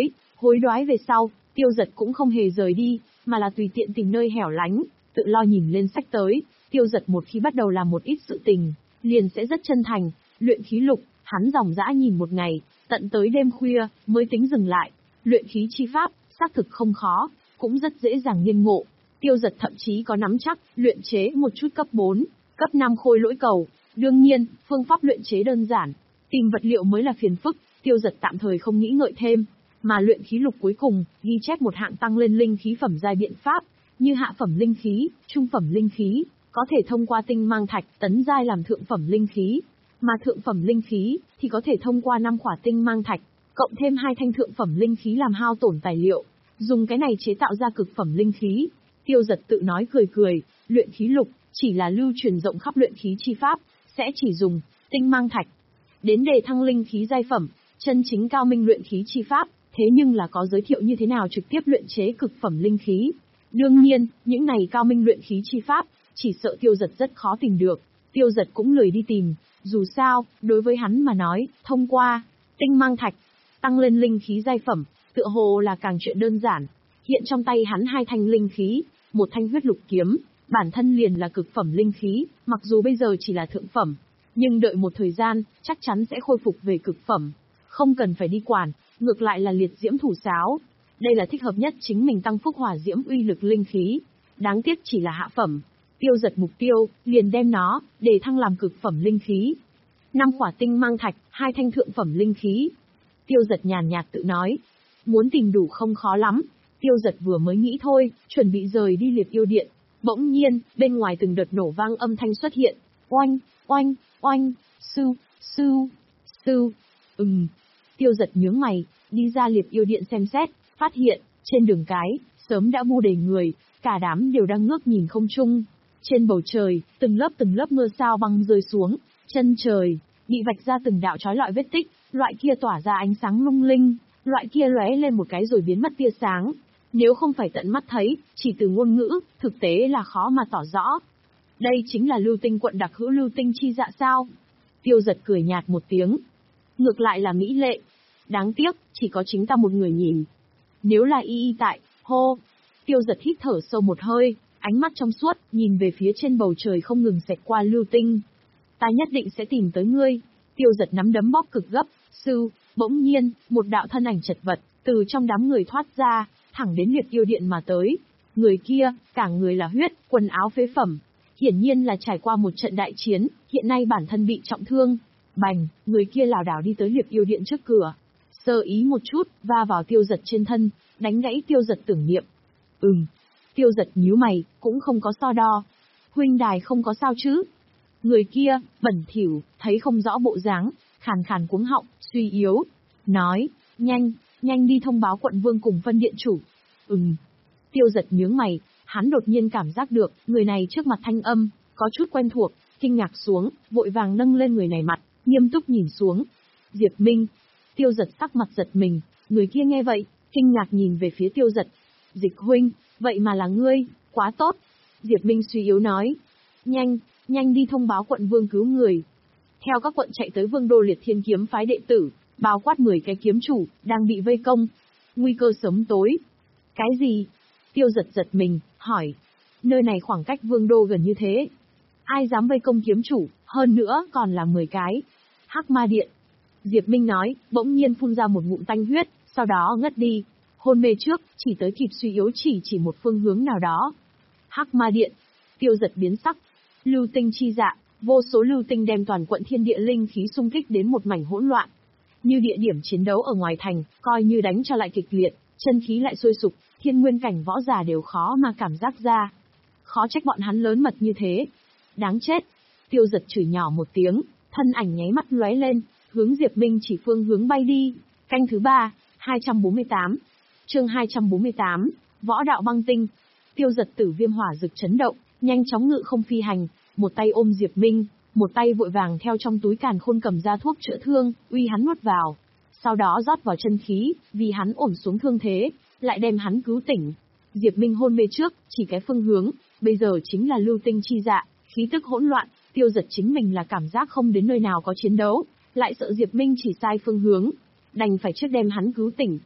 Hối đoái về sau, Tiêu Dật cũng không hề rời đi, mà là tùy tiện tìm nơi hẻo lánh, tự lo nhìn lên sách tới. Tiêu Dật một khi bắt đầu làm một ít sự tình, liền sẽ rất chân thành. Luyện khí lục, hắn dòng dã nhìn một ngày, tận tới đêm khuya, mới tính dừng lại. Luyện khí chi pháp, xác thực không khó, cũng rất dễ dàng nghiên ngộ. Tiêu Dật thậm chí có nắm chắc, luyện chế một chút cấp bốn, cấp năm khôi lỗi cầu. Đương nhiên, phương pháp luyện chế đơn giản, tìm vật liệu mới là phiền phức, Tiêu Dật tạm thời không nghĩ ngợi thêm. Mà luyện khí lục cuối cùng, ghi chép một hạng tăng lên linh khí phẩm giai biện pháp, như hạ phẩm linh khí, trung phẩm linh khí, có thể thông qua tinh mang thạch tấn giai làm thượng phẩm linh khí, mà thượng phẩm linh khí thì có thể thông qua năm khỏa tinh mang thạch, cộng thêm hai thanh thượng phẩm linh khí làm hao tổn tài liệu, dùng cái này chế tạo ra cực phẩm linh khí. Tiêu Dật tự nói cười cười, luyện khí lục chỉ là lưu truyền rộng khắp luyện khí chi pháp, sẽ chỉ dùng tinh mang thạch đến đề thăng linh khí giai phẩm, chân chính cao minh luyện khí chi pháp, thế nhưng là có giới thiệu như thế nào trực tiếp luyện chế cực phẩm linh khí. Đương nhiên, những này cao minh luyện khí chi pháp, chỉ sợ Tiêu Dật rất khó tìm được. Tiêu Dật cũng lười đi tìm, dù sao, đối với hắn mà nói, thông qua tinh mang thạch tăng lên linh khí giai phẩm, tựa hồ là càng chuyện đơn giản. Hiện trong tay hắn hai thanh linh khí, một thanh huyết lục kiếm, bản thân liền là cực phẩm linh khí, mặc dù bây giờ chỉ là thượng phẩm, nhưng đợi một thời gian, chắc chắn sẽ khôi phục về cực phẩm, không cần phải đi quản, ngược lại là liệt diễm thủ sáo. Đây là thích hợp nhất chính mình tăng phúc hỏa diễm uy lực linh khí, đáng tiếc chỉ là hạ phẩm. Tiêu Dật mục tiêu, liền đem nó, để thăng làm cực phẩm linh khí. Năm khỏa tinh mang thạch, hai thanh thượng phẩm linh khí. Tiêu Dật nhàn nhạt tự nói, muốn tìm đủ không khó lắm. Tiêu Dật vừa mới nghĩ thôi, chuẩn bị rời đi Liệp Yêu Điện. Bỗng nhiên, bên ngoài từng đợt nổ vang âm thanh xuất hiện. Oanh, oanh, oanh, sưu, sưu, sưu. Ừm. Tiêu Dật nhướng mày, đi ra Liệp Yêu Điện xem xét, phát hiện, trên đường cái, sớm đã bu đầy người, cả đám đều đang ngước nhìn không trung. Trên bầu trời, từng lớp từng lớp mưa sao băng rơi xuống, chân trời, bị vạch ra từng đạo chói lọi vết tích, loại kia tỏa ra ánh sáng lung linh, loại kia lóe lên một cái rồi biến mất tia sáng. Nếu không phải tận mắt thấy, chỉ từ ngôn ngữ, thực tế là khó mà tỏ rõ. Đây chính là lưu tinh quận đặc hữu lưu tinh chi dạ sao? Tiêu Dật cười nhạt một tiếng. Ngược lại là mỹ lệ. Đáng tiếc, chỉ có chính ta một người nhìn. Nếu là y y tại, hô. Tiêu Dật hít thở sâu một hơi, ánh mắt trong suốt, nhìn về phía trên bầu trời không ngừng xẹt qua lưu tinh. Ta nhất định sẽ tìm tới ngươi. Tiêu Dật nắm đấm bóp cực gấp, sư, bỗng nhiên, một đạo thân ảnh chật vật, từ trong đám người thoát ra, thẳng đến Liệp Yêu Điện mà tới. Người kia, cả người là huyết, quần áo phế phẩm. Hiển nhiên là trải qua một trận đại chiến, hiện nay bản thân bị trọng thương. Bành, người kia lảo đảo đi tới Liệp Yêu Điện trước cửa. Sơ ý một chút, va vào Tiêu Dật trên thân, đánh gãy Tiêu Dật tưởng niệm. Ừm. Tiêu Dật nhíu mày, cũng không có so đo. Huynh đài không có sao chứ? Người kia, bẩn thỉu, thấy không rõ bộ dáng, khàn khàn cuống họng, suy yếu. Nói, nhanh, nhanh đi thông báo quận vương cùng phân điện chủ. Ừm. Tiêu Dật nhướng mày, hắn đột nhiên cảm giác được, người này trước mặt thanh âm, có chút quen thuộc, kinh ngạc xuống, vội vàng nâng lên người này mặt, nghiêm túc nhìn xuống. Diệp Minh. Tiêu Dật sắc mặt giật mình, người kia nghe vậy, kinh ngạc nhìn về phía Tiêu Dật. Dịch huynh, vậy mà là ngươi, quá tốt. Diệp Minh suy yếu nói. Nhanh, nhanh đi thông báo quận vương cứu người. Theo các quận chạy tới Vương Đô Liệt Thiên kiếm phái đệ tử, bao quát mười cái kiếm chủ, đang bị vây công. Nguy cơ sớm tối. Cái gì? Tiêu Dật giật mình, hỏi. Nơi này khoảng cách Vương Đô gần như thế. Ai dám vây công kiếm chủ, hơn nữa còn là mười cái. Hắc Ma Điện. Diệp Minh nói, bỗng nhiên phun ra một ngụm tanh huyết, sau đó ngất đi. Hôn mê trước, chỉ tới kịp suy yếu chỉ chỉ một phương hướng nào đó. Hắc Ma Điện. Tiêu Dật biến sắc. Lưu tinh chi dạ, vô số lưu tinh đem toàn quận thiên địa linh khí xung kích đến một mảnh hỗn loạn. Như địa điểm chiến đấu ở ngoài thành, coi như đánh cho lại kịch liệt, chân khí lại sôi sục, thiên nguyên cảnh võ giả đều khó mà cảm giác ra. Khó trách bọn hắn lớn mật như thế. Đáng chết. Tiêu Dật chửi nhỏ một tiếng, thân ảnh nháy mắt lóe lên, hướng Diệp Minh chỉ phương hướng bay đi. Canh thứ ba, hai trăm bốn mươi tám. Chương hai trăm bốn mươi tám, Võ đạo băng tinh. Tiêu Dật tử viêm hỏa rực chấn động, nhanh chóng ngự không phi hành, một tay ôm Diệp Minh, một tay vội vàng theo trong túi càn khôn cầm ra thuốc chữa thương, uy hắn nuốt vào. Sau đó rót vào chân khí, vì hắn ổn xuống thương thế, lại đem hắn cứu tỉnh. Diệp Minh hôn mê trước, chỉ cái phương hướng, bây giờ chính là lưu tinh chi dạ, khí tức hỗn loạn, Tiêu Dật chính mình là cảm giác không đến nơi nào có chiến đấu, lại sợ Diệp Minh chỉ sai phương hướng, đành phải trước đem hắn cứu tỉnh.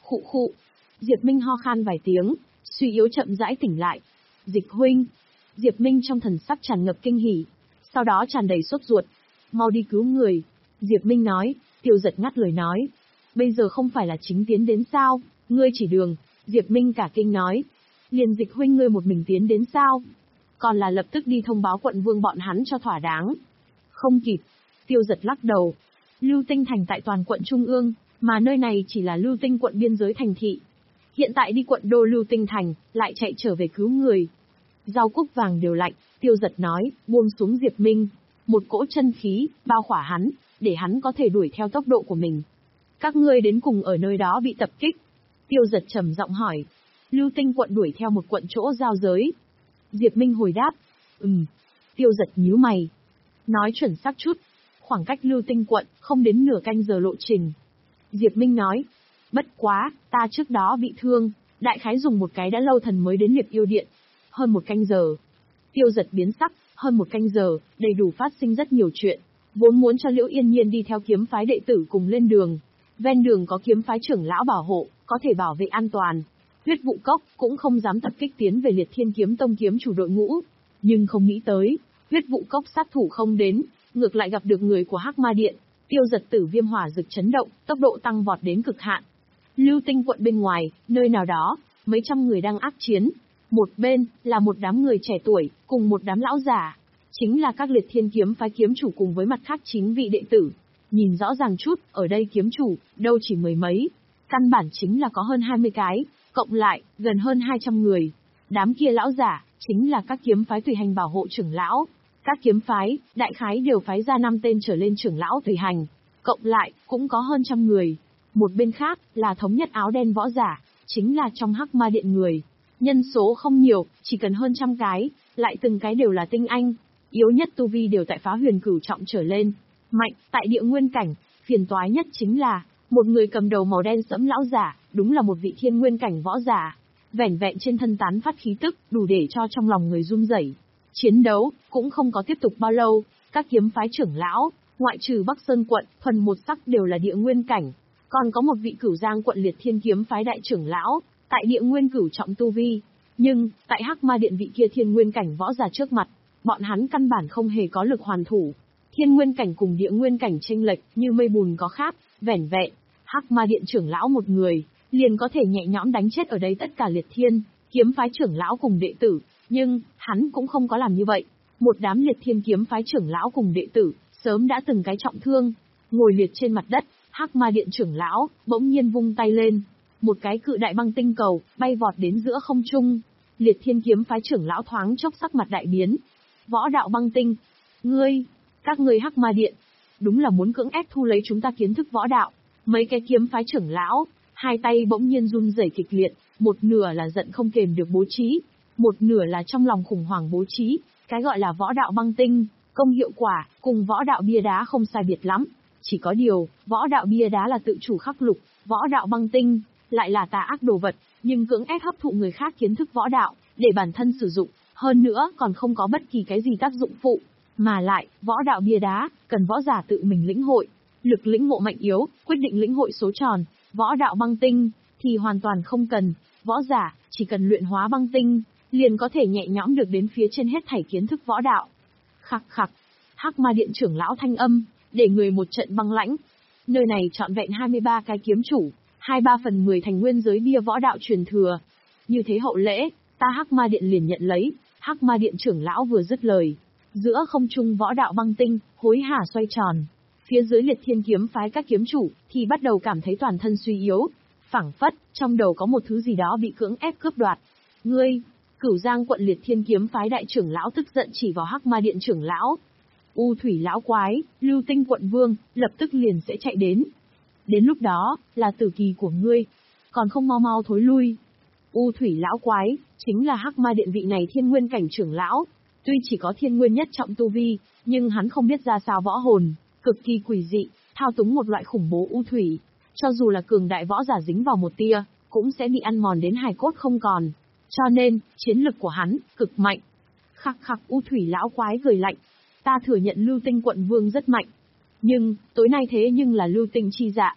Khụ khụ. Diệp Minh ho khan vài tiếng, suy yếu chậm rãi tỉnh lại. Dịch huynh. Diệp Minh trong thần sắc tràn ngập kinh hỉ, sau đó tràn đầy sốt ruột. Mau đi cứu người. Diệp Minh nói. Tiêu Giật ngắt lời nói. Bây giờ không phải là chính tiến đến sao, ngươi chỉ đường. Diệp Minh cả kinh nói. Liền Dịch huynh ngươi một mình tiến đến sao? Còn là lập tức đi thông báo quận vương bọn hắn cho thỏa đáng. Không kịp. Tiêu Giật lắc đầu. Lưu Tinh thành tại toàn quận Trung ương, mà nơi này chỉ là Lưu Tinh quận biên giới thành thị. Hiện tại đi quận đô Lưu Tinh thành, lại chạy trở về cứu người. Rau cúc vàng đều lạnh, Tiêu Giật nói, buông xuống Diệp Minh. Một cỗ chân khí, bao khỏa hắn, để hắn có thể đuổi theo tốc độ của mình. Các ngươi đến cùng ở nơi đó bị tập kích. Tiêu Giật trầm giọng hỏi. Lưu Tinh quận đuổi theo một quận chỗ giao giới. Diệp Minh hồi đáp. Ừm. Tiêu Giật nhíu mày. Nói chuẩn xác chút. Khoảng cách Lưu Tinh quận, không đến nửa canh giờ lộ trình. Diệp Minh nói. Bất quá, ta trước đó bị thương, đại khái dùng một cái đã lâu thần mới đến Liệp Yêu Điện. Hơn một canh giờ. Tiêu Giật biến sắc, hơn một canh giờ, đầy đủ phát sinh rất nhiều chuyện. Vốn muốn cho Liễu Yên Nhiên đi theo kiếm phái đệ tử cùng lên đường. Ven đường có kiếm phái trưởng lão bảo hộ, có thể bảo vệ an toàn. Huyết Vụ Cốc cũng không dám tập kích tiến về Liệt Thiên Kiếm Tông kiếm chủ đội ngũ. Nhưng không nghĩ tới, Huyết Vụ Cốc sát thủ không đến, ngược lại gặp được người của Hắc Ma Điện. Tiêu Giật tử viêm hỏa rực chấn động, tốc độ tăng vọt đến cực hạn. Lưu Tinh quận bên ngoài, nơi nào đó, mấy trăm người đang ác chiến. Một bên, là một đám người trẻ tuổi, cùng một đám lão già. Chính là các Liệt Thiên kiếm phái kiếm chủ cùng với mặt khác chính vị đệ tử. Nhìn rõ ràng chút, ở đây kiếm chủ, đâu chỉ mười mấy. Căn bản chính là có hơn hai mươi cái, cộng lại, gần hơn hai trăm người. Đám kia lão giả, chính là các kiếm phái tùy hành bảo hộ trưởng lão. Các kiếm phái, đại khái đều phái ra năm tên trở lên trưởng lão tùy hành. Cộng lại, cũng có hơn trăm người. Một bên khác, là thống nhất áo đen võ giả, chính là trong Hắc Ma Điện người. Nhân số không nhiều, chỉ cần hơn trăm cái, lại từng cái đều là tinh anh. Yếu nhất tu vi đều tại phá huyền cửu trọng trở lên. Mạnh, tại địa nguyên cảnh, phiền toái nhất chính là, một người cầm đầu màu đen sẫm lão giả, đúng là một vị thiên nguyên cảnh võ giả. Vẻn vẹn trên thân tán phát khí tức, đủ để cho trong lòng người run rẩy. Chiến đấu, cũng không có tiếp tục bao lâu, các kiếm phái trưởng lão, ngoại trừ Bắc Sơn quận, thuần một sắc đều là địa nguyên cảnh. Còn có một vị Cửu Giang quận Liệt Thiên kiếm phái đại trưởng lão, tại địa nguyên cửu trọng tu vi. Nhưng, tại Hắc Ma Điện vị kia thiên nguyên cảnh võ giả trước mặt, bọn hắn căn bản không hề có lực hoàn thủ. Thiên nguyên cảnh cùng địa nguyên cảnh chênh lệch, như mây bùn có khác, vẻn vẹn. Hắc Ma Điện trưởng lão một người, liền có thể nhẹ nhõm đánh chết ở đây tất cả Liệt Thiên kiếm phái trưởng lão cùng đệ tử. Nhưng, hắn cũng không có làm như vậy. Một đám Liệt Thiên kiếm phái trưởng lão cùng đệ tử, sớm đã từng cái trọng thương, ngồi liệt trên mặt đất. Hắc Ma Điện trưởng lão, bỗng nhiên vung tay lên. Một cái cự đại băng tinh cầu, bay vọt đến giữa không trung. Liệt Thiên kiếm phái trưởng lão thoáng chốc sắc mặt đại biến. Võ đạo băng tinh. Ngươi, các ngươi Hắc Ma Điện, đúng là muốn cưỡng ép thu lấy chúng ta kiến thức võ đạo. Mấy cái kiếm phái trưởng lão, hai tay bỗng nhiên run rẩy kịch liệt, một nửa là giận không kềm được bố trí, một nửa là trong lòng khủng hoảng bố trí. Cái gọi là võ đạo băng tinh, công hiệu quả, cùng võ đạo bia đá không sai biệt lắm. Chỉ có điều, võ đạo bia đá là tự chủ khắc lục, võ đạo băng tinh, lại là tà ác đồ vật, nhưng cưỡng ép hấp thụ người khác kiến thức võ đạo, để bản thân sử dụng, hơn nữa còn không có bất kỳ cái gì tác dụng phụ. Mà lại, võ đạo bia đá, cần võ giả tự mình lĩnh hội, lực lĩnh ngộ mạnh yếu, quyết định lĩnh hội số tròn, võ đạo băng tinh, thì hoàn toàn không cần, võ giả, chỉ cần luyện hóa băng tinh, liền có thể nhẹ nhõm được đến phía trên hết thảy kiến thức võ đạo. Khặc khặc, Hắc Ma Điện trưởng lão thanh âm, để người một trận băng lãnh. Nơi này trọn vẹn hai mươi ba cái kiếm chủ, hai ba phần mười thành nguyên giới bia võ đạo truyền thừa. Như thế hậu lễ, ta Hắc Ma Điện liền nhận lấy. Hắc Ma Điện trưởng lão vừa dứt lời, giữa không trung võ đạo băng tinh, hối hả xoay tròn. Phía dưới Liệt Thiên kiếm phái các kiếm chủ, thì bắt đầu cảm thấy toàn thân suy yếu. Phảng phất, trong đầu có một thứ gì đó bị cưỡng ép cướp đoạt. Ngươi, Cửu Giang quận Liệt Thiên kiếm phái đại trưởng lão tức giận chỉ vào Hắc Ma Điện trưởng lão. U thủy lão quái, Lưu Tinh quận vương, lập tức liền sẽ chạy đến. Đến lúc đó, là tử kỳ của ngươi. Còn không mau mau thối lui. U thủy lão quái, chính là Hắc Ma Điện vị này thiên nguyên cảnh trưởng lão. Tuy chỉ có thiên nguyên nhất trọng tu vi, nhưng hắn không biết ra sao võ hồn, cực kỳ quỷ dị, thao túng một loại khủng bố u thủy. Cho dù là cường đại võ giả dính vào một tia, cũng sẽ bị ăn mòn đến hài cốt không còn. Cho nên, chiến lực của hắn, cực mạnh. Khắc khắc u thủy lão quái cười lạnh. Ta thừa nhận Lưu Tinh quận vương rất mạnh. Nhưng, tối nay thế nhưng là Lưu Tinh chi dạ.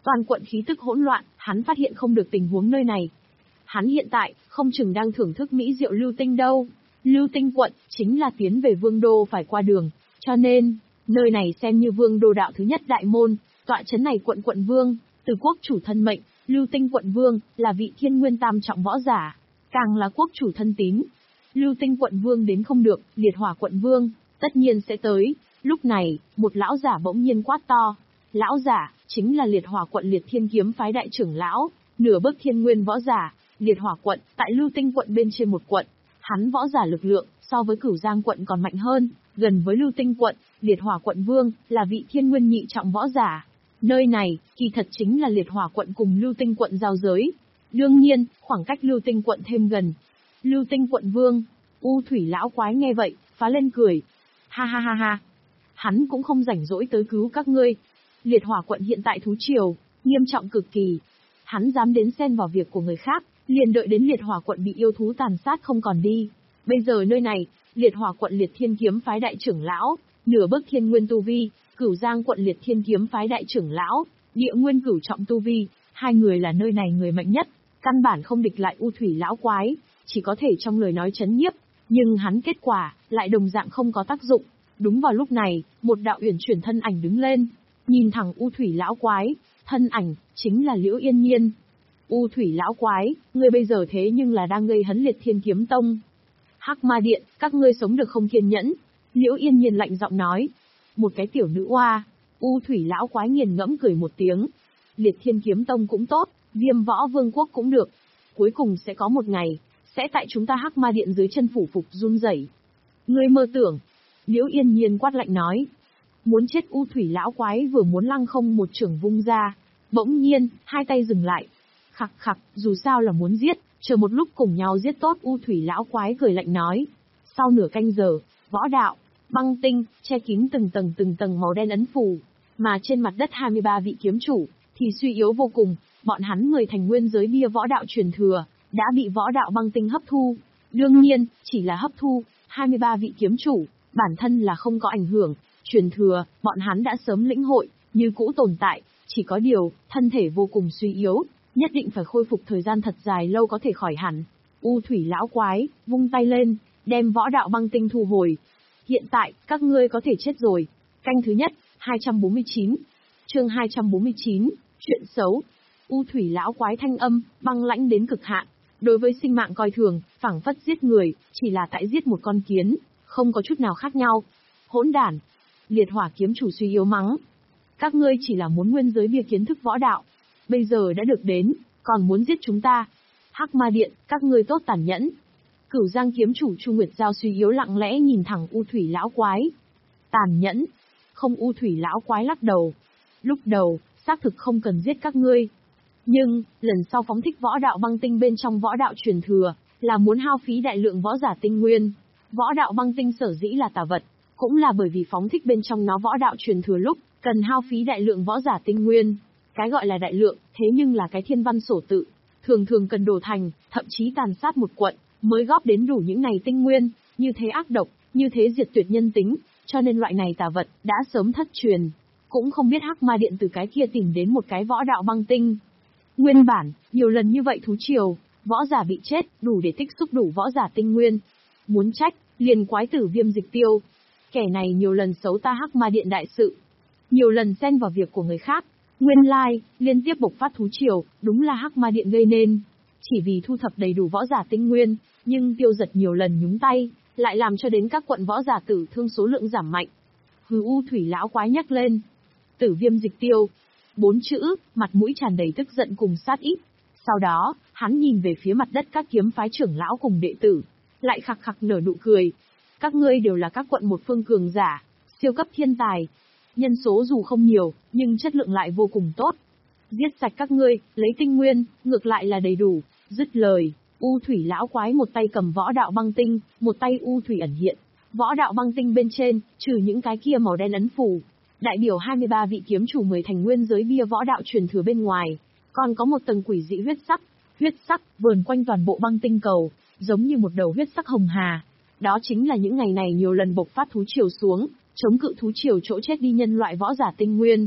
Toàn quận khí tức hỗn loạn, hắn phát hiện không được tình huống nơi này. Hắn hiện tại, không chừng đang thưởng thức mỹ rượu lưu tinh đâu. Lưu tinh quận, chính là tiến về vương đô phải qua đường, cho nên, nơi này xem như vương đô đạo thứ nhất đại môn, tọa trấn này quận quận vương, từ quốc chủ thân mệnh, lưu tinh quận vương, là vị thiên nguyên tam trọng võ giả, càng là quốc chủ thân tín. Lưu tinh quận vương đến không được, liệt hỏa quận vương, tất nhiên sẽ tới. Lúc này, một lão giả bỗng nhiên quát to. Lão giả, chính là liệt hỏa quận liệt thiên kiếm phái đại trưởng lão, nửa bước thiên nguyên võ giả, liệt hỏa quận, tại lưu tinh quận bên trên một quận. Hắn võ giả lực lượng, so với cửu giang quận còn mạnh hơn, gần với lưu tinh quận, liệt hỏa quận vương, là vị thiên nguyên nhị trọng võ giả. Nơi này, kỳ thật chính là liệt hỏa quận cùng lưu tinh quận giao giới. Đương nhiên, khoảng cách lưu tinh quận thêm gần. Lưu tinh quận vương, U thủy lão quái nghe vậy, phá lên cười. Ha ha ha ha. Hắn cũng không rảnh rỗi tới cứu các ngươi. Liệt hỏa quận hiện tại thú triều, nghiêm trọng cực kỳ. Hắn dám đến xen vào việc của người khác, liền đợi đến liệt hỏa quận bị yêu thú tàn sát không còn đi. Bây giờ nơi này, liệt hỏa quận liệt thiên kiếm phái đại trưởng lão, nửa bước thiên nguyên tu vi, cửu giang quận liệt thiên kiếm phái đại trưởng lão, địa nguyên cửu trọng tu vi, hai người là nơi này người mạnh nhất, căn bản không địch lại U thủy lão quái, chỉ có thể trong lời nói chấn nhiếp, nhưng hắn kết quả, lại đồng dạng không có tác dụng. Đúng vào lúc này, một đạo uyển chuyển thân ảnh đứng lên, nhìn thẳng U thủy lão quái, thân ảnh, chính là Liễu Yên Nhiên. U thủy lão quái, ngươi bây giờ thế nhưng là đang gây hấn liệt thiên kiếm tông. Hắc ma điện, các ngươi sống được không kiên nhẫn. Liễu Yên Nhiên lạnh giọng nói. Một cái tiểu nữ oa, U thủy lão quái nghiền ngẫm cười một tiếng. Liệt thiên kiếm tông cũng tốt, Viêm võ vương quốc cũng được. Cuối cùng sẽ có một ngày, sẽ tại chúng ta Hắc ma điện dưới chân phủ phục run rẩy. Ngươi mơ tưởng. Liễu Yên Nhiên quát lạnh nói. Muốn chết U thủy lão quái vừa muốn lăng không một chưởng vung ra. Bỗng nhiên, hai tay dừng lại. Khặc khặc, dù sao là muốn giết, chờ một lúc cùng nhau giết tốt. U thủy lão quái cười lạnh nói. Sau nửa canh giờ, võ đạo, băng tinh, che kín từng tầng từng tầng màu đen ấn phù, mà trên mặt đất hai mươi ba vị kiếm chủ, thì suy yếu vô cùng, bọn hắn người thành nguyên giới bia võ đạo truyền thừa, đã bị võ đạo băng tinh hấp thu. Đương nhiên, chỉ là hấp thu, hai mươi ba vị kiếm chủ, bản thân là không có ảnh hưởng, truyền thừa, bọn hắn đã sớm lĩnh hội, như cũ tồn tại, chỉ có điều, thân thể vô cùng suy yếu, nhất định phải khôi phục thời gian thật dài lâu có thể khỏi hẳn. U thủy lão quái, vung tay lên, đem võ đạo băng tinh thu hồi. Hiện tại, các ngươi có thể chết rồi. Canh thứ nhất, hai trăm bốn mươi chín. Chương hai trăm bốn mươi chín, chuyện xấu. U thủy lão quái thanh âm, băng lãnh đến cực hạn. Đối với sinh mạng coi thường, phảng phất giết người, chỉ là tại giết một con kiến, không có chút nào khác nhau. Hỗn đản. Liệt hỏa kiếm chủ suy yếu mắng. Các ngươi chỉ là muốn nguyên giới bia kiến thức võ đạo. Bây giờ đã được đến, còn muốn giết chúng ta. Hắc ma điện, các ngươi tốt tàn nhẫn. Cửu giang kiếm chủ Chu Nguyệt Giao suy yếu lặng lẽ nhìn thẳng U thủy lão quái. Tàn nhẫn. Không. U thủy lão quái lắc đầu. Lúc đầu, xác thực không cần giết các ngươi. Nhưng, lần sau phóng thích võ đạo băng tinh bên trong võ đạo truyền thừa, là muốn hao phí đại lượng võ giả tinh nguyên. Võ đạo băng tinh sở dĩ là tà vật, cũng là bởi vì phóng thích bên trong nó võ đạo truyền thừa lúc, cần hao phí đại lượng võ giả tinh nguyên. Cái gọi là đại lượng, thế nhưng là cái thiên văn sổ tự, thường thường cần đổ thành, thậm chí tàn sát một quận, mới góp đến đủ những này tinh nguyên, như thế ác độc, như thế diệt tuyệt nhân tính, cho nên loại này tà vật, đã sớm thất truyền. Cũng không biết Hắc ma điện từ cái kia tìm đến một cái võ đạo băng tinh. Nguyên bản, nhiều lần như vậy thú triều, võ giả bị chết, đủ để tích xúc đủ võ giả tinh nguyên. Muốn trách, liền quái tử Viêm Dịch Tiêu. Kẻ này nhiều lần xấu ta Hắc ma điện đại sự, nhiều lần xen vào việc của người khác. Nguyên lai, like, liên tiếp bộc phát thú triều, đúng là Hắc ma điện gây nên. Chỉ vì thu thập đầy đủ võ giả tinh nguyên, nhưng Tiêu Giật nhiều lần nhúng tay, lại làm cho đến các quận võ giả tử thương số lượng giảm mạnh. Hừ. U thủy lão quái nhắc lên. Tử Viêm Dịch Tiêu. Bốn chữ, mặt mũi tràn đầy tức giận cùng sát ý. Sau đó, hắn nhìn về phía mặt đất các kiếm phái trưởng lão cùng đệ tử, lại khặc khặc nở nụ cười. Các ngươi đều là các quận một phương cường giả, siêu cấp thiên tài. Nhân số dù không nhiều, nhưng chất lượng lại vô cùng tốt. Giết sạch các ngươi, lấy tinh nguyên, ngược lại là đầy đủ. Dứt lời, U thủy lão quái một tay cầm võ đạo băng tinh, một tay U thủy ẩn hiện. Võ đạo băng tinh bên trên, trừ những cái kia màu đen ấn phù, đại biểu hai mươi ba vị kiếm chủ mười thành nguyên giới bia võ đạo truyền thừa bên ngoài, còn có một tầng quỷ dị huyết sắc. Huyết sắc vờn quanh toàn bộ băng tinh cầu, giống như một đầu huyết sắc hồng hà. Đó chính là những ngày này nhiều lần bộc phát thú triều xuống, chống cự thú triều chỗ chết đi nhân loại võ giả tinh nguyên.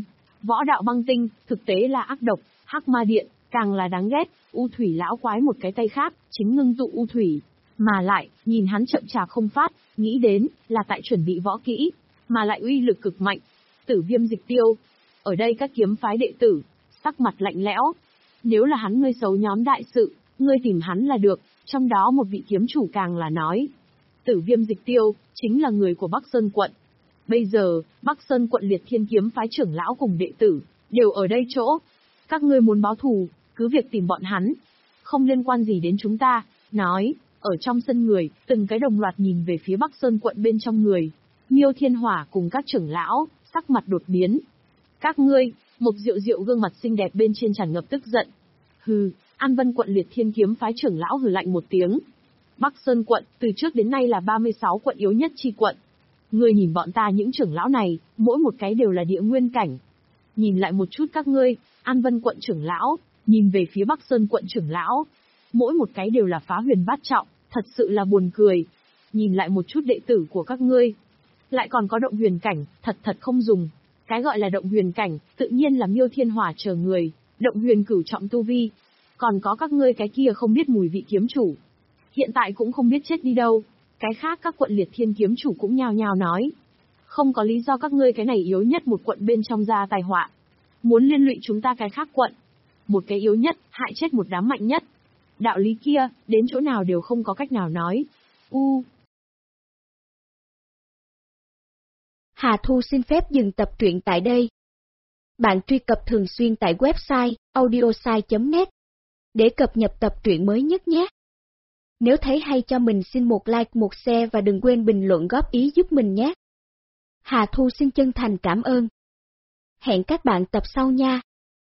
Võ đạo băng tinh, thực tế là ác độc, hắc ma điện, càng là đáng ghét, U thủy lão quái một cái tay khác, chính ngưng tụ U thủy. Mà lại, nhìn hắn chậm chạp không phát, nghĩ đến, là tại chuẩn bị võ kỹ, mà lại uy lực cực mạnh. Tử viêm dịch tiêu. Ở đây các kiếm phái đệ tử, sắc mặt lạnh lẽo. Nếu là hắn ngươi xấu nhóm đại sự, ngươi tìm hắn là được, trong đó một vị kiếm chủ càng là nói. Tử viêm dịch tiêu, chính là người của Bắc Sơn quận. Bây giờ, Bắc Sơn quận Liệt Thiên kiếm phái trưởng lão cùng đệ tử, đều ở đây chỗ. Các ngươi muốn báo thù, cứ việc tìm bọn hắn. Không liên quan gì đến chúng ta, nói, ở trong sân người, từng cái đồng loạt nhìn về phía Bắc Sơn quận bên trong người. Miêu Thiên Hỏa cùng các trưởng lão, sắc mặt đột biến. Các ngươi, Mục Diệu Diệu gương mặt xinh đẹp bên trên tràn ngập tức giận. Hừ, An Vân quận Liệt Thiên kiếm phái trưởng lão hừ lạnh một tiếng. Bắc Sơn quận, từ trước đến nay là ba mươi sáu quận yếu nhất chi quận. Ngươi nhìn bọn ta những trưởng lão này, mỗi một cái đều là địa nguyên cảnh. Nhìn lại một chút các ngươi, An Vân quận trưởng lão, nhìn về phía Bắc Sơn quận trưởng lão. Mỗi một cái đều là phá huyền bát trọng, thật sự là buồn cười. Nhìn lại một chút đệ tử của các ngươi. Lại còn có động huyền cảnh, thật thật không dùng. Cái gọi là động huyền cảnh, tự nhiên là Miêu Thiên Hỏa chờ người, động huyền cửu trọng tu vi. Còn có các ngươi cái kia không biết mùi vị kiếm chủ. Hiện tại cũng không biết chết đi đâu. Cái khác các quận Liệt Thiên kiếm chủ cũng nhao nhao nói. Không có lý do các ngươi cái này yếu nhất một quận bên trong ra tai họa. Muốn liên lụy chúng ta cái khác quận. Một cái yếu nhất, hại chết một đám mạnh nhất. Đạo lý kia, đến chỗ nào đều không có cách nào nói. U. Hà Thu xin phép dừng tập truyện tại đây. Bạn truy cập thường xuyên tại website audiosai chấm net để cập nhật tập truyện mới nhất nhé. Nếu thấy hay cho mình xin một like, một share và đừng quên bình luận góp ý giúp mình nhé. Hà Thu xin chân thành cảm ơn. Hẹn các bạn tập sau nha.